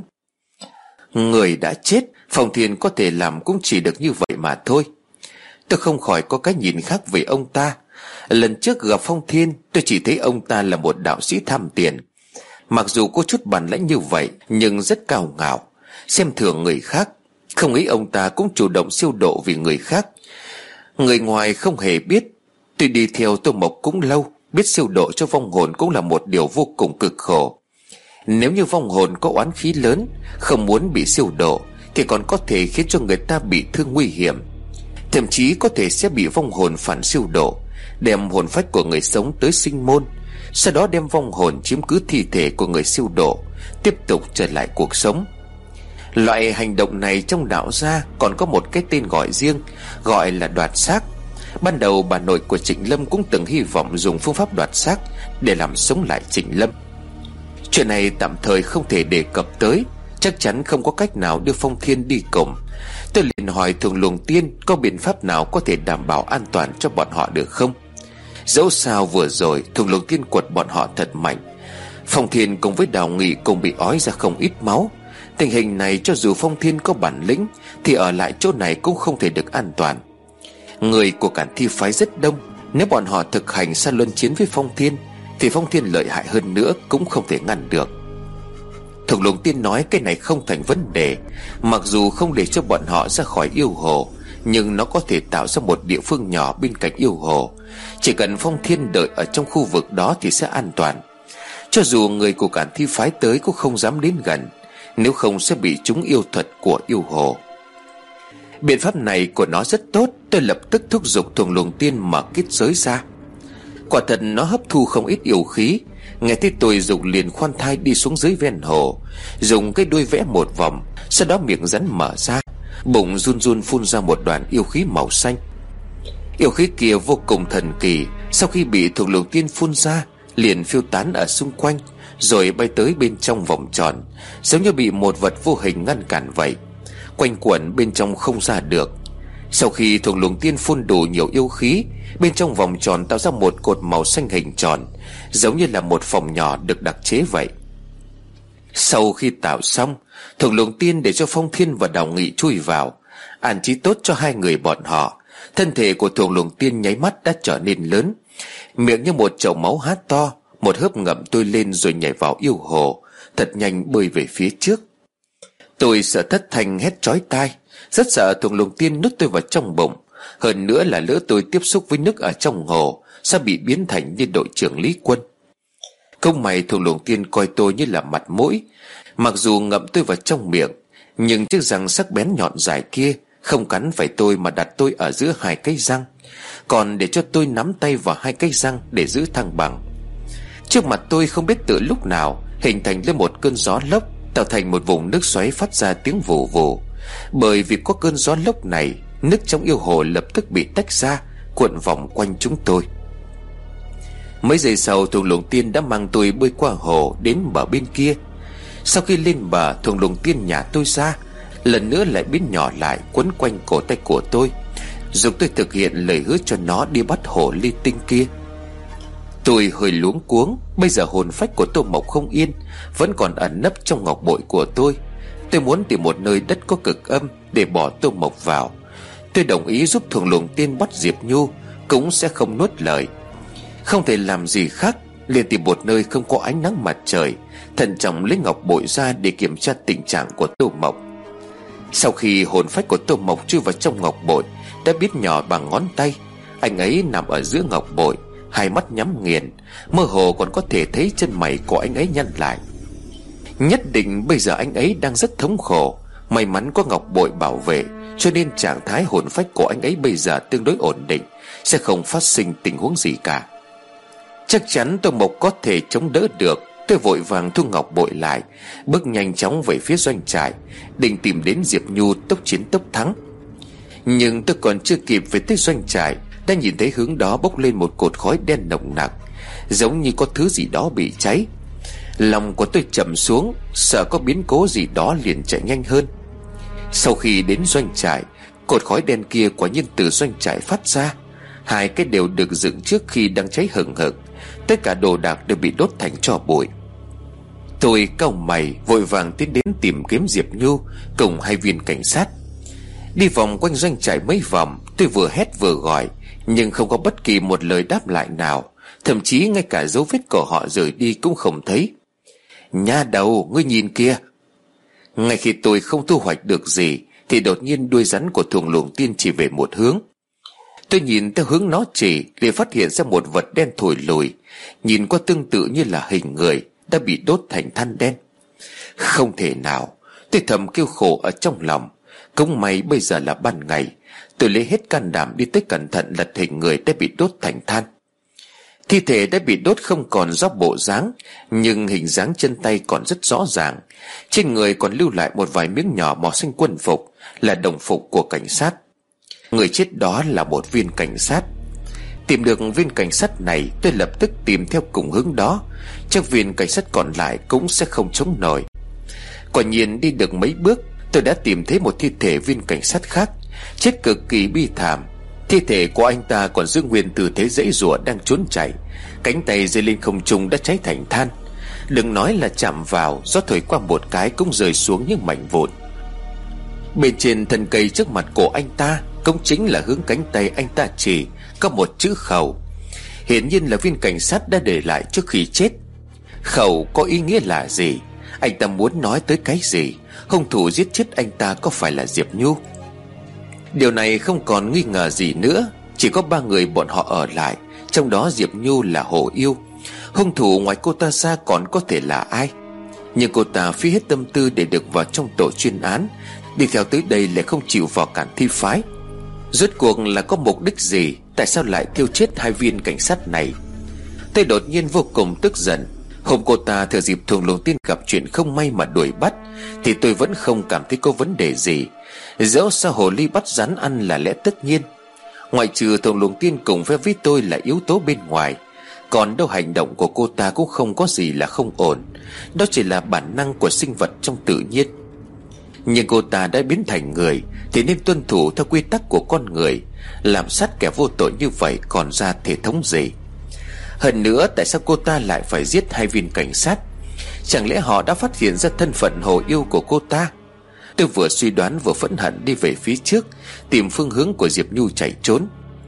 Người đã chết, Phong Thiên có thể làm cũng chỉ được như vậy mà thôi. Tôi không khỏi có cái nhìn khác về ông ta. Lần trước gặp Phong Thiên, tôi chỉ thấy ông ta là một đạo sĩ tham tiền. Mặc dù có chút bản lĩnh như vậy, nhưng rất cao ngạo, xem thường người khác. Không nghĩ ông ta cũng chủ động siêu độ vì người khác. Người ngoài không hề biết. Tôi đi theo Tô Mộc cũng lâu, biết siêu độ cho vong hồn cũng là một điều vô cùng cực khổ. Nếu như vong hồn có oán khí lớn, không muốn bị siêu độ, thì còn có thể khiến cho người ta bị thương nguy hiểm. Thậm chí có thể sẽ bị vong hồn phản siêu độ, đem hồn phách của người sống tới sinh môn, sau đó đem vong hồn chiếm cứ thi thể của người siêu độ, tiếp tục trở lại cuộc sống. Loại hành động này trong đạo gia còn có một cái tên gọi riêng, gọi là đoạt xác. Ban đầu bà nội của Trịnh Lâm cũng từng hy vọng dùng phương pháp đoạt xác để làm sống lại Trịnh Lâm. Chuyện này tạm thời không thể đề cập tới, chắc chắn không có cách nào đưa Phong Thiên đi cùng. Tôi liền hỏi Thường Luồng Tiên có biện pháp nào có thể đảm bảo an toàn cho bọn họ được không. Dẫu sao vừa rồi Thường Luồng Tiên quật bọn họ thật mạnh, Phong Thiên cùng với Đào Nghị cùng bị ói ra không ít máu. Tình hình này cho dù Phong Thiên có bản lĩnh thì ở lại chỗ này cũng không thể được an toàn. Người của Cản Thi phái rất đông, nếu bọn họ thực hành xa luân chiến với Phong Thiên thì Phong Thiên lợi hại hơn nữa cũng không thể ngăn được. Thường Luồng Tiên nói cái này không thành vấn đề. Mặc dù không để cho bọn họ ra khỏi yêu hồ, nhưng nó có thể tạo ra một địa phương nhỏ bên cạnh yêu hồ. Chỉ cần Phong Thiên đợi ở trong khu vực đó thì sẽ an toàn. Cho dù người của Cản Thi phái tới cũng không dám đến gần, nếu không sẽ bị chúng yêu thuật của yêu hồ. Biện pháp này của nó rất tốt. Tôi lập tức thúc giục Thường Luồng Tiên mở kết giới ra. Quả thật nó hấp thu không ít yêu khí. Nghe thấy tôi dục liền khoan thai đi xuống dưới ven hồ, dùng cái đuôi vẽ một vòng, sau đó miệng rắn mở ra, bụng run run phun ra một đoàn yêu khí màu xanh. Yêu khí kia vô cùng thần kỳ, sau khi bị Thường Luồng Tiên phun ra liền phiêu tán ở xung quanh, rồi bay tới bên trong vòng tròn, giống như bị một vật vô hình ngăn cản vậy, quanh quẩn bên trong không ra được. Sau khi Thường Luồng Tiên phun đủ nhiều yêu khí, bên trong vòng tròn tạo ra một cột màu xanh hình tròn, giống như là một phòng nhỏ được đặc chế vậy. Sau khi tạo xong, Thường Luồng Tiên để cho Phong Thiên và Đào Nghị chui vào, an trí tốt cho hai người bọn họ. Thân thể của Thường Luồng Tiên nháy mắt đã trở nên lớn, miệng như một chậu máu há to, một hớp ngậm tôi lên rồi nhảy vào yêu hồ, thật nhanh bơi về phía trước. Tôi sợ thất thanh hét chói tai, rất sợ Thường Luồng Tiên nuốt tôi vào trong bụng. Hơn nữa là lỡ tôi tiếp xúc với nước ở trong hồ sẽ bị biến thành như đội trưởng Lý Quân. Không may Thường Luồng Tiên coi tôi như là mặt mũi. Mặc dù ngậm tôi vào trong miệng, nhưng chiếc răng sắc bén nhọn dài kia không cắn phải tôi mà đặt tôi ở giữa hai cái răng, còn để cho tôi nắm tay vào hai cái răng để giữ thăng bằng. Trước mặt tôi không biết từ lúc nào hình thành lên một cơn gió lốc, tạo thành một vùng nước xoáy phát ra tiếng vù vù. Bởi vì có cơn gió lốc này, nước trong yêu hồ lập tức bị tách ra, cuộn vòng quanh chúng tôi. Mấy giây sau, Thường Luồng Tiên đã mang tôi bơi qua hồ đến bờ bên kia. Sau khi lên bờ, Thường Luồng Tiên nhả tôi ra, lần nữa lại biến nhỏ lại, quấn quanh cổ tay của tôi, giúp tôi thực hiện lời hứa cho nó đi bắt hồ ly tinh kia. Tôi hơi luống cuống. Bây giờ hồn phách của Tô Mộc không yên, vẫn còn ẩn nấp trong ngọc bội của tôi. Tôi muốn tìm một nơi đất có cực âm để bỏ Tô Mộc vào. Tôi đồng ý giúp Thuồng Luồng Tiên bắt Diệp Nhu, cũng sẽ không nuốt lời. Không thể làm gì khác, liền tìm một nơi không có ánh nắng mặt trời, thận trọng lấy ngọc bội ra để kiểm tra tình trạng của Tô Mộc. Sau khi hồn phách của Tô Mộc chui vào trong ngọc bội, đã biết nhỏ bằng ngón tay. Anh ấy nằm ở giữa ngọc bội, hai mắt nhắm nghiền, mơ hồ còn có thể thấy chân mày của anh ấy nhăn lại. Nhất định bây giờ anh ấy đang rất thống khổ. May mắn có ngọc bội bảo vệ, cho nên trạng thái hồn phách của anh ấy bây giờ tương đối ổn định, sẽ không phát sinh tình huống gì cả. Chắc chắn Tô Mộc có thể chống đỡ được. Tôi vội vàng thu ngọc bội lại, bước nhanh chóng về phía doanh trại, định tìm đến Diệp Nhu tốc chiến tốc thắng. Nhưng tôi còn chưa kịp về tới doanh trại, đã nhìn thấy hướng đó bốc lên một cột khói đen nồng nặc, giống như có thứ gì đó bị cháy. Lòng của tôi trầm xuống, sợ có biến cố gì đó, liền chạy nhanh hơn. Sau khi đến doanh trại, cột khói đen kia quả nhiên từ doanh trại phát ra. Hai cái đều được dựng trước khi đang cháy hừng hực, tất cả đồ đạc đều bị đốt thành tro bụi. Tôi cau mày vội vàng tiến đến tìm kiếm Diệp Nhu cùng hai viên cảnh sát. Đi vòng quanh doanh trại mấy vòng, tôi vừa hét vừa gọi, nhưng không có bất kỳ một lời đáp lại nào, thậm chí ngay cả dấu vết của họ rời đi cũng không thấy. Nha đầu, ngươi nhìn kia! Ngay khi tôi không thu hoạch được gì, thì đột nhiên đuôi rắn của Thuồng Luồng Tiên chỉ về một hướng. Tôi nhìn theo hướng nó chỉ, để phát hiện ra một vật đen thổi lùi, nhìn qua tương tự như là hình người đã bị đốt thành than đen. Không thể nào! Tôi thầm kêu khổ ở trong lòng. Cũng may bây giờ là ban ngày. Tôi lấy hết can đảm đi tới cẩn thận lật hình người đã bị đốt thành than. Thi thể đã bị đốt không còn rõ bộ dáng, nhưng hình dáng chân tay còn rất rõ ràng. Trên người còn lưu lại một vài miếng nhỏ màu xanh quân phục, là đồng phục của cảnh sát. Người chết đó là một viên cảnh sát. Tìm được viên cảnh sát này, tôi lập tức tìm theo cùng hướng đó. Chắc viên cảnh sát còn lại cũng sẽ không chống nổi. Quả nhiên đi được mấy bước, tôi đã tìm thấy một thi thể viên cảnh sát khác, chết cực kỳ bi thảm. Thi thể của anh ta còn giữ nguyên tư thế giãy giụa đang trốn chạy, cánh tay giơ lên không trung đã cháy thành than. Đừng nói là chạm vào, gió thổi qua một cái cũng rơi xuống những mảnh vụn. Bên trên thân cây trước mặt của anh ta, cũng chính là hướng cánh tay anh ta chỉ, có một chữ khẩu. Hiển nhiên là viên cảnh sát đã để lại trước khi chết. Khẩu có ý nghĩa là gì? Anh ta muốn nói tới cái gì? Hung thủ giết chết anh ta có phải là Diệp Nhu? Điều này không còn nghi ngờ gì nữa. Chỉ có ba người bọn họ ở lại, trong đó Diệp Nhu là Hồ Yêu. Hung thủ ngoài cô ta ra còn có thể là ai? Nhưng cô ta phí hết tâm tư để được vào trong tổ chuyên án, đi theo tới đây lại không chịu vào cản thi phái. Rốt cuộc là có mục đích gì? Tại sao lại thiêu chết hai viên cảnh sát này? Tôi đột nhiên vô cùng tức giận. Hôm cô ta thừa dịp Thuồng Luồng Tiên gặp chuyện không may mà đuổi bắt, thì tôi vẫn không cảm thấy có vấn đề gì. Dẫu sao hồ ly bắt rắn ăn là lẽ tất nhiên. Ngoại trừ Thuồng Luồng Tiên cùng với với tôi là yếu tố bên ngoài, còn đâu hành động của cô ta cũng không có gì là không ổn. Đó chỉ là bản năng của sinh vật trong tự nhiên. Nhưng cô ta đã biến thành người thì nên tuân thủ theo quy tắc của con người. Làm sát kẻ vô tội như vậy còn ra thể thống gì? Hơn nữa, tại sao cô ta lại phải giết hai viên cảnh sát? Chẳng lẽ họ đã phát hiện ra thân phận Hồ Yêu của cô ta? Tôi vừa suy đoán vừa phẫn hận đi về phía trước, tìm phương hướng của Diệp Nhu chạy trốn.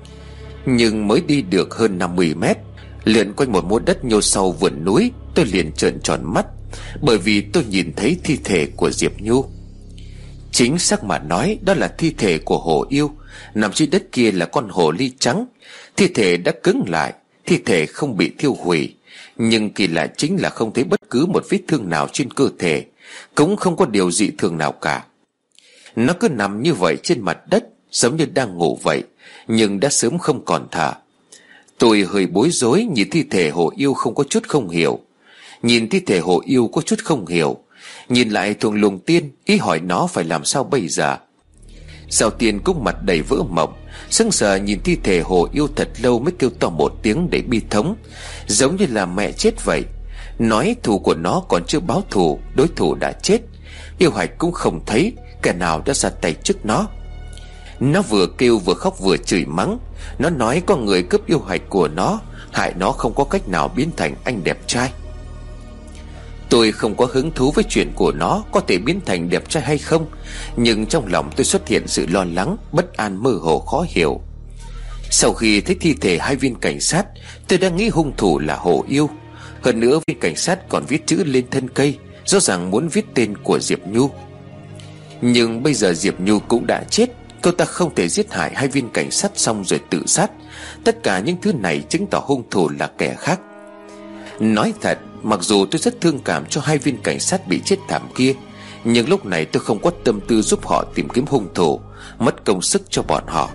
Nhưng mới đi được hơn năm mươi mét, lượn quanh một mô đất nhô sau vườn núi, tôi liền trợn tròn mắt, bởi vì tôi nhìn thấy thi thể của Diệp Nhu. Chính xác mà nói, đó là thi thể của Hồ Yêu. Nằm trên đất kia là con hồ ly trắng. Thi thể đã cứng lại, thi thể không bị thiêu hủy. Nhưng kỳ lạ chính là không thấy bất cứ một vết thương nào trên cơ thể, cũng không có điều dị thường nào cả. Nó cứ nằm như vậy trên mặt đất, giống như đang ngủ vậy, nhưng đã sớm không còn thở. Tôi hơi bối rối, nhìn thi thể Hồ Yêu không có chút không hiểu. Nhìn thi thể Hồ Yêu có chút không hiểu. Nhìn lại Thuồng Luồng Tiên, ý hỏi nó phải làm sao bây giờ. Giao Tiên cũng mặt đầy vỡ mộng, sững sờ nhìn thi thể Hồ Yêu thật lâu mới kêu to một tiếng để bi thống, giống như là mẹ chết vậy. Nói thù của nó còn chưa báo thù, đối thủ đã chết. Yêu hạch cũng không thấy kẻ nào đã ra tay trước nó. Nó vừa kêu vừa khóc vừa chửi mắng. Nó nói có người cướp yêu hạch của nó, hại nó không có cách nào biến thành anh đẹp trai. Tôi không có hứng thú với chuyện của nó có thể biến thành đẹp trai hay không, nhưng trong lòng tôi xuất hiện sự lo lắng, bất an mơ hồ khó hiểu. Sau khi thấy thi thể hai viên cảnh sát, tôi đã nghĩ hung thủ là Hồ Yêu. Hơn nữa viên cảnh sát còn viết chữ lên thân cây, rõ ràng muốn viết tên của Diệp Nhu. Nhưng bây giờ Diệp Nhu cũng đã chết, cô ta không thể giết hại hai viên cảnh sát xong rồi tự sát. Tất cả những thứ này chứng tỏ hung thủ là kẻ khác. Nói thật, mặc dù tôi rất thương cảm cho hai viên cảnh sát bị chết thảm kia, nhưng lúc này tôi không có tâm tư giúp họ tìm kiếm hung thủ, mất công sức cho bọn họ.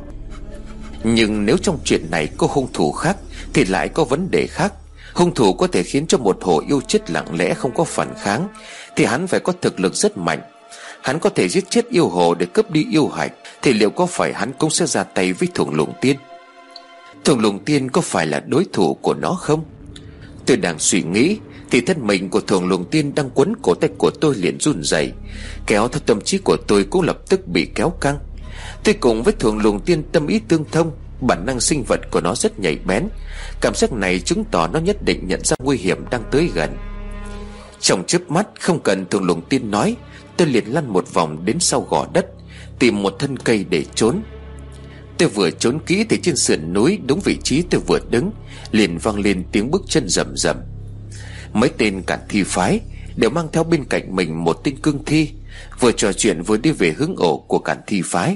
Nhưng nếu trong chuyện này có hung thủ khác thì lại có vấn đề khác. Hung thủ có thể khiến cho một Hồ Yêu chết lặng lẽ không có phản kháng, thì hắn phải có thực lực rất mạnh. Hắn có thể giết chết yêu hồ để cướp đi yêu hạch, thì liệu có phải hắn cũng sẽ ra tay với Thuồng Lùng Tiên? Thuồng Lùng Tiên có phải là đối thủ của nó không? Tôi đang suy nghĩ thì thân mình của Thuồng Lùng Tiên đang quấn cổ tay của tôi liền run rẩy, kéo theo tâm trí của tôi cũng lập tức bị kéo căng. Tôi cùng với Thuồng Lùng Tiên tâm ý tương thông, bản năng sinh vật của nó rất nhạy bén. Cảm giác này chứng tỏ nó nhất định nhận ra nguy hiểm đang tới gần. Trong chớp mắt, không cần Thuồng Lùng Tiên nói, tôi liền lăn một vòng đến sau gò đất, tìm một thân cây để trốn. Tôi vừa trốn kỹ thì trên sườn núi, đúng vị trí tôi vừa đứng, liền vang lên tiếng bước chân rầm rầm. Mấy tên cản thi phái đều mang theo bên cạnh mình một tên cương thi, vừa trò chuyện vừa đi về hướng ổ của cản thi phái.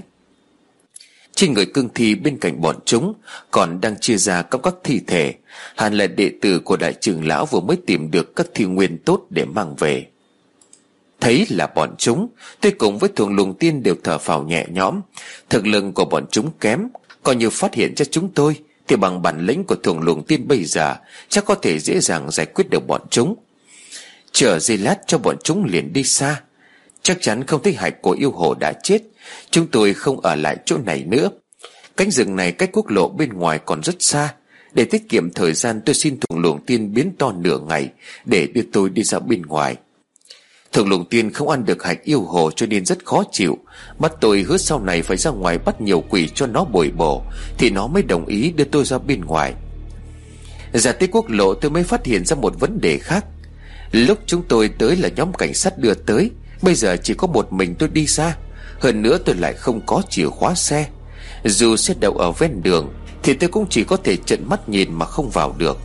Trên người cương thi bên cạnh bọn chúng còn đang chia ra các các thi thể, hẳn là đệ tử của đại trưởng lão vừa mới tìm được các thi nguyên tốt để mang về. Thấy là bọn chúng, tôi cùng với Thuồng Lùng Tiên đều thở phào nhẹ nhõm. Thực lực của bọn chúng kém, coi như phát hiện ra chúng tôi thì bằng bản lĩnh của Thuồng Lùng Tiên bây giờ chắc có thể dễ dàng giải quyết được bọn chúng. Chờ giây lát cho bọn chúng liền đi xa. Chắc chắn không thấy hạch của yêu hồ đã chết. Chúng tôi không ở lại chỗ này nữa. Cánh rừng này cách quốc lộ bên ngoài còn rất xa. Để tiết kiệm thời gian, tôi xin Thuồng Lùng Tiên biến to nửa ngày để đưa tôi đi ra bên ngoài. Thuồng Lùng Tiên không ăn được hạch yêu hồ cho nên rất khó chịu, bắt tôi hứa sau này phải ra ngoài bắt nhiều quỷ cho nó bồi bổ thì nó mới đồng ý đưa tôi ra bên ngoài. Ra tới quốc lộ tôi mới phát hiện ra một vấn đề khác. Lúc chúng tôi tới là nhóm cảnh sát đưa tới, bây giờ chỉ có một mình tôi đi xa. Hơn nữa tôi lại không có chìa khóa xe. Dù xe đậu ở ven đường thì tôi cũng chỉ có thể trợn mắt nhìn mà không vào được.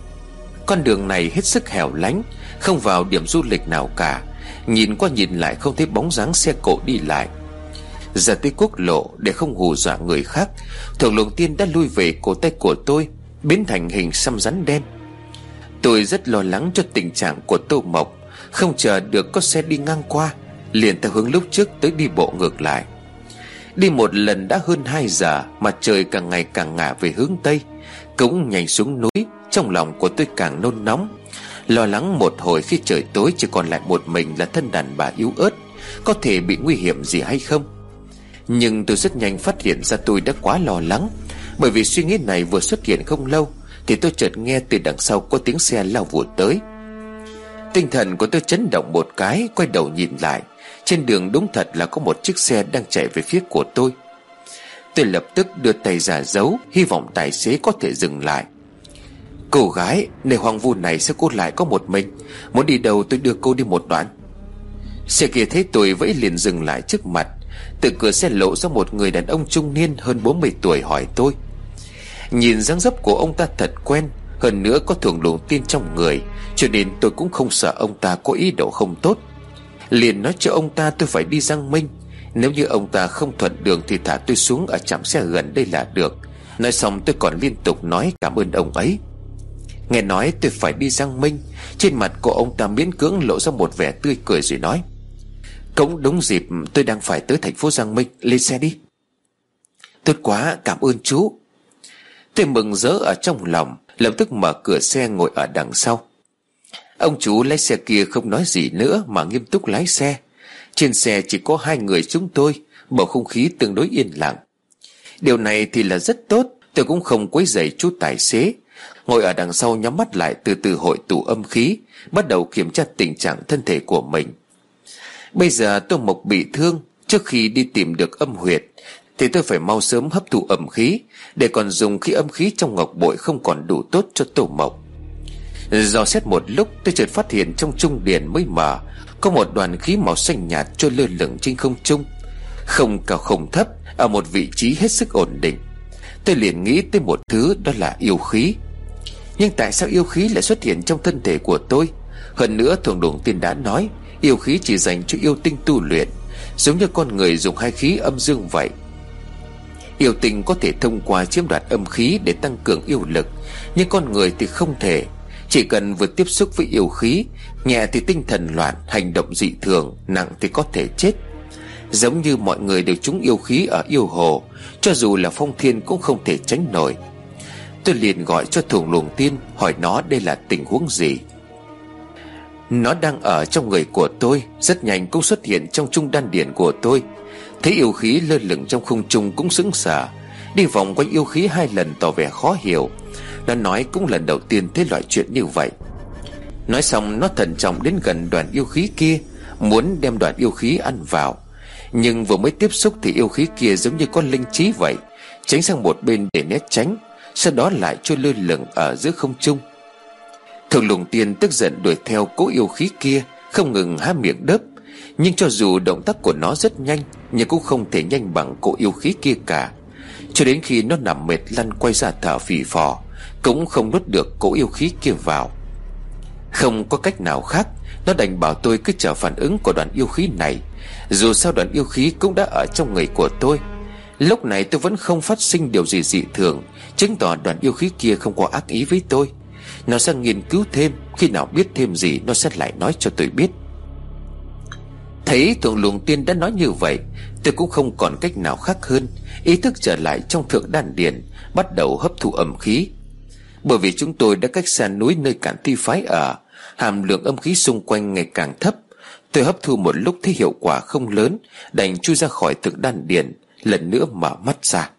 Con đường này hết sức hẻo lánh, không vào điểm du lịch nào cả. Nhìn qua nhìn lại không thấy bóng dáng xe cộ đi lại. Ra tới quốc lộ, để không hù dọa người khác, Thuồng Lùng Tiên đã lui về cổ tay của tôi, biến thành hình xăm rắn đen. Tôi rất lo lắng cho tình trạng của Tô Mộc, không chờ được có xe đi ngang qua, liền theo hướng lúc trước tới đi bộ ngược lại. Đi một lần đã hơn hai giờ, mà trời càng ngày càng ngả về hướng tây. Cũng nhảy xuống núi, trong lòng của tôi càng nôn nóng, lo lắng một hồi khi trời tối chỉ còn lại một mình là thân đàn bà yếu ớt, có thể bị nguy hiểm gì hay không. Nhưng tôi rất nhanh phát hiện ra tôi đã quá lo lắng, bởi vì suy nghĩ này vừa xuất hiện không lâu thì tôi chợt nghe từ đằng sau có tiếng xe lao vụt tới. Tinh thần của tôi chấn động một cái, quay đầu nhìn lại. Trên đường đúng thật là có một chiếc xe đang chạy về phía của tôi. Tôi lập tức đưa tay ra giấu, hy vọng tài xế có thể dừng lại. Cô gái, nơi hoang vu này sao cô lại có một mình? Muốn đi đâu tôi đưa cô đi một đoạn. Xe kia thấy tôi vẫy liền dừng lại trước mặt. Từ cửa xe lộ ra một người đàn ông trung niên hơn bốn mươi tuổi hỏi tôi. Nhìn dáng dấp của ông ta thật quen, hơn nữa có Thuồng Lùng Tiên trong người, cho nên tôi cũng không sợ ông ta có ý đồ không tốt. Liền nói cho ông ta tôi phải đi Giang Minh. Nếu như ông ta không thuận đường thì thả tôi xuống ở trạm xe gần đây là được. Nói xong tôi còn liên tục nói cảm ơn ông ấy. Nghe nói tôi phải đi Giang Minh, trên mặt của ông ta miễn cưỡng lộ ra một vẻ tươi cười rồi nói, cũng đúng dịp tôi đang phải tới thành phố Giang Minh, lên xe đi. Tốt quá, cảm ơn chú. Tôi mừng rỡ ở trong lòng, lập tức mở cửa xe ngồi ở đằng sau. Ông chú lái xe kia không nói gì nữa mà nghiêm túc lái xe. Trên xe chỉ có hai người chúng tôi, bầu không khí tương đối yên lặng. Điều này thì là rất tốt. Tôi cũng không quấy rầy chú tài xế, ngồi ở đằng sau nhắm mắt lại từ từ hội tụ âm khí, bắt đầu kiểm tra tình trạng thân thể của mình. Bây giờ Tô Mộc bị thương, trước khi đi tìm được âm huyệt thì tôi phải mau sớm hấp thụ âm khí, để còn dùng khi âm khí trong ngọc bội không còn đủ tốt cho Tô Mộc. Dò xét một lúc, tôi chợt phát hiện trong trung điện mới mở có một đoàn khí màu xanh nhạt trôi lơ lửng trên không trung, không cao không thấp, ở một vị trí hết sức ổn định. Tôi liền nghĩ tới một thứ, đó là yêu khí. Nhưng tại sao yêu khí lại xuất hiện trong thân thể của tôi? Hơn nữa, Thường Đủng Tiên đã nói yêu khí chỉ dành cho yêu tinh tu luyện, giống như con người dùng hai khí âm dương vậy. Yêu tinh có thể thông qua chiếm đoạt âm khí để tăng cường yêu lực, nhưng con người thì không thể. Chỉ cần vừa tiếp xúc với yêu khí, nhẹ thì tinh thần loạn, hành động dị thường, nặng thì có thể chết. Giống như mọi người đều trúng yêu khí ở yêu hồ, cho dù là Phong Thiên cũng không thể tránh nổi. Tôi liền gọi cho Thùng Luồng Tiên, hỏi nó đây là tình huống gì. Nó đang ở trong người của tôi, rất nhanh cũng xuất hiện trong trung đan điển của tôi. Thấy yêu khí lơ lửng trong không trung cũng sững sờ, đi vòng quanh yêu khí hai lần tỏ vẻ khó hiểu. Nó nói cũng lần đầu tiên thấy loại chuyện như vậy. Nói xong nó thận trọng đến gần đoàn yêu khí kia, muốn đem đoàn yêu khí ăn vào. Nhưng vừa mới tiếp xúc thì yêu khí kia giống như con linh trí vậy, tránh sang một bên để né tránh, sau đó lại trôi lơ lửng ở giữa không trung. Thường Lùng Tiên tức giận đuổi theo cỗ yêu khí kia, không ngừng há miệng đớp. Nhưng cho dù động tác của nó rất nhanh, nhưng cũng không thể nhanh bằng cỗ yêu khí kia cả. Cho đến khi nó nằm mệt lăn quay ra thở phì phò, cũng không nuốt được cỗ yêu khí kia vào. Không có cách nào khác, nó đành bảo tôi cứ chờ phản ứng của đoàn yêu khí này. Dù sao đoàn yêu khí cũng đã ở trong người của tôi. Lúc này tôi vẫn không phát sinh điều gì dị thường, chứng tỏ đoàn yêu khí kia không có ác ý với tôi. Nó sẽ nghiên cứu thêm, khi nào biết thêm gì nó sẽ lại nói cho tôi biết. Thấy Thường Luồng Tiên đã nói như vậy, tôi cũng không còn cách nào khác hơn, ý thức trở lại trong thượng đan điển, bắt đầu hấp thụ âm khí. Bởi vì chúng tôi đã cách xa núi nơi Cản Thi phái ở, hàm lượng âm khí xung quanh ngày càng thấp. Tôi hấp thu một lúc thấy hiệu quả không lớn, đành chui ra khỏi thượng đan điển, lần nữa mở mắt ra.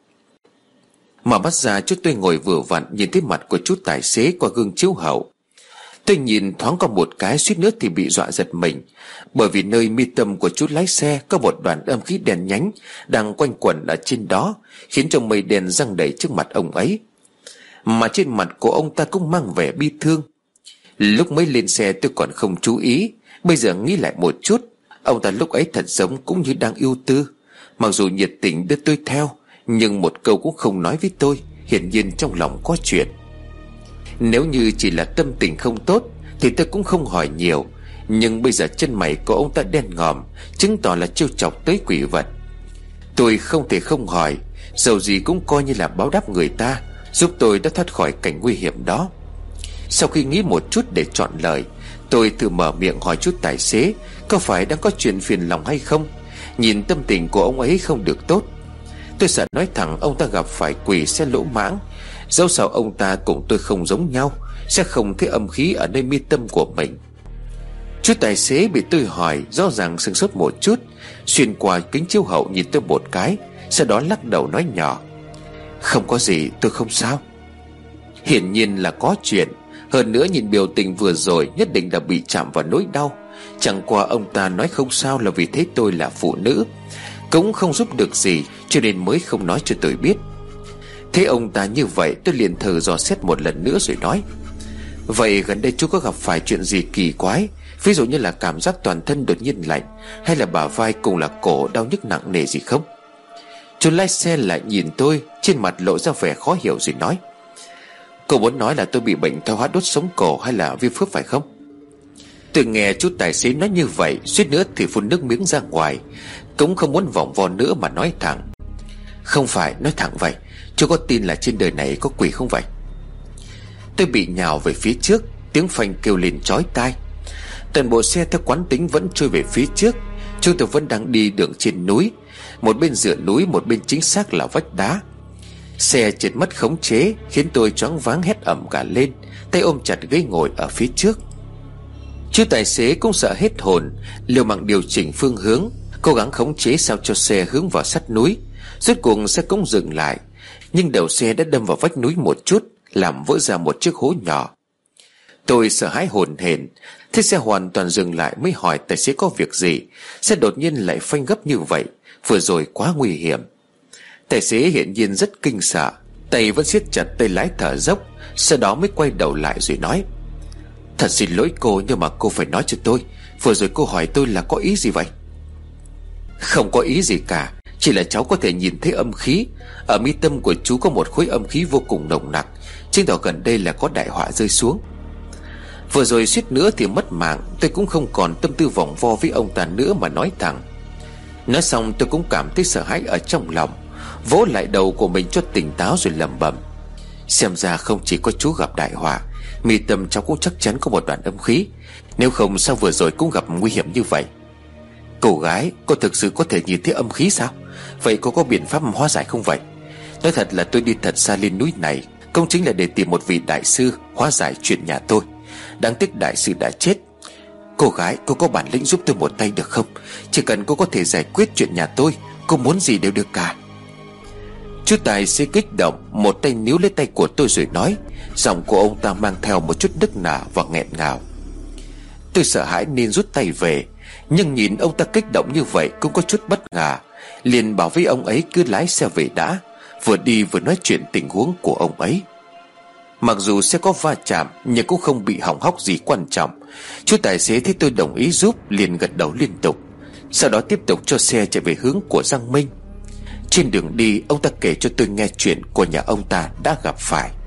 Mở mắt ra, chút tôi ngồi vừa vặn nhìn thấy mặt của chú tài xế qua gương chiếu hậu. Tôi nhìn thoáng qua một cái, suýt nữa thì bị dọa giật mình, bởi vì nơi mi tâm của chú lái xe có một đoàn âm khí đen nhánh đang quanh quẩn ở trên đó, khiến cho mây đen giăng đầy trước mặt ông ấy. Mà trên mặt của ông ta cũng mang vẻ bi thương. Lúc mới lên xe tôi còn không chú ý, bây giờ nghĩ lại một chút, ông ta lúc ấy thật giống cũng như đang ưu tư. Mặc dù nhiệt tình đưa tôi theo, nhưng một câu cũng không nói với tôi, hiển nhiên trong lòng có chuyện. Nếu như chỉ là tâm tình không tốt thì tôi cũng không hỏi nhiều, nhưng bây giờ chân mày của ông ta đen ngòm, chứng tỏ là trêu chọc tới quỷ vật. Tôi không thể không hỏi, dầu gì cũng coi như là báo đáp người ta giúp tôi đã thoát khỏi cảnh nguy hiểm đó. Sau khi nghĩ một chút để chọn lời, tôi thử mở miệng hỏi chút tài xế có phải đang có chuyện phiền lòng hay không. Nhìn tâm tình của ông ấy không được tốt, tôi sợ nói thẳng ông ta gặp phải quỷ sẽ lỗ mãng. Dẫu sao ông ta cùng tôi không giống nhau, sẽ không thấy âm khí ở nơi mi tâm của mình. Chú tài xế bị tôi hỏi rõ ràng sửng sốt một chút, xuyên qua kính chiếu hậu nhìn tôi một cái, sau đó lắc đầu nói nhỏ: "Không có gì, tôi không sao." Hiển nhiên là có chuyện. Hơn nữa nhìn biểu tình vừa rồi nhất định là bị chạm vào nỗi đau. Chẳng qua ông ta nói không sao là vì thấy tôi là phụ nữ, cũng không giúp được gì, cho nên mới không nói cho tôi biết. Thế ông ta như vậy, tôi liền thử dò xét một lần nữa rồi nói: "Vậy gần đây chú có gặp phải chuyện gì kỳ quái, ví dụ như là cảm giác toàn thân đột nhiên lạnh, hay là bả vai cùng là cổ đau nhức nặng nề gì không?" Chú lái xe lại nhìn tôi, trên mặt lộ ra vẻ khó hiểu rồi nói: "Cô muốn nói là tôi bị bệnh thoái hóa đốt sống cổ hay là viêm khớp phải không?" Tôi nghe chú tài xế nói như vậy, suýt nữa thì phun nước miếng ra ngoài, cũng không muốn vòng vo nữa mà nói thẳng: "Không phải, nói thẳng vậy, chú có tin là trên đời này có quỷ không vậy?" Tôi bị nhào về phía trước, tiếng phanh kêu lên chói tai. Toàn bộ xe theo quán tính vẫn trôi về phía trước. Chúng tôi vẫn đang đi đường trên núi, một bên dựa núi, một bên chính xác là vách đá. Xe chợt mất khống chế, khiến tôi choáng váng hét ầm cả lên, tay ôm chặt ghế ngồi ở phía trước. Chú tài xế cũng sợ hết hồn, liều mạng điều chỉnh phương hướng, cố gắng khống chế sao cho xe hướng vào sát núi. Rốt cuộc xe cũng dừng lại, nhưng đầu xe đã đâm vào vách núi một chút, làm vỡ ra một chiếc hố nhỏ. Tôi sợ hãi hổn hển, thế xe hoàn toàn dừng lại mới hỏi tài xế có việc gì. Xe đột nhiên lại phanh gấp như vậy, vừa rồi quá nguy hiểm. Tài xế hiển nhiên rất kinh sợ, tay vẫn siết chặt tay lái thở dốc. Sau đó mới quay đầu lại rồi nói: Thật xin lỗi cô, nhưng mà cô phải nói cho tôi, vừa rồi cô hỏi tôi là có ý gì vậy? Không có ý gì cả, chỉ là cháu có thể nhìn thấy âm khí. Ở mi tâm của chú có một khối âm khí vô cùng nồng nặc, chứng tỏ gần đây là có đại họa rơi xuống. Vừa rồi suýt nữa thì mất mạng. Tôi cũng không còn tâm tư vòng vo với ông ta nữa mà nói thẳng. Nói xong tôi cũng cảm thấy sợ hãi ở trong lòng, vỗ lại đầu của mình cho tỉnh táo rồi lẩm bẩm: Xem ra không chỉ có chú gặp đại họa, mi tâm cháu cũng chắc chắn có một đoạn âm khí. Nếu không sao vừa rồi cũng gặp nguy hiểm như vậy? Cô gái, cô thực sự có thể nhìn thấy âm khí sao? Vậy cô có biện pháp hóa giải không vậy? Nói thật là tôi đi thật xa lên núi này cũng chính là để tìm một vị đại sư hóa giải chuyện nhà tôi. Đáng tiếc đại sư đã chết. Cô gái, cô có bản lĩnh giúp tôi một tay được không? Chỉ cần cô có thể giải quyết chuyện nhà tôi, cô muốn gì đều được cả. Chú tài xế kích động, một tay níu lấy tay của tôi rồi nói. Giọng của ông ta mang theo một chút nức nở và nghẹn ngào. Tôi sợ hãi nên rút tay về, nhưng nhìn ông ta kích động như vậy cũng có chút bất ngờ, liền bảo với ông ấy cứ lái xe về đã, vừa đi vừa nói chuyện tình huống của ông ấy. Mặc dù sẽ có va chạm nhưng cũng không bị hỏng hóc gì quan trọng. Chú tài xế thấy tôi đồng ý giúp liền gật đầu liên tục, sau đó tiếp tục cho xe chạy về hướng của Giang Minh. Trên đường đi ông ta kể cho tôi nghe chuyện của nhà ông ta đã gặp phải.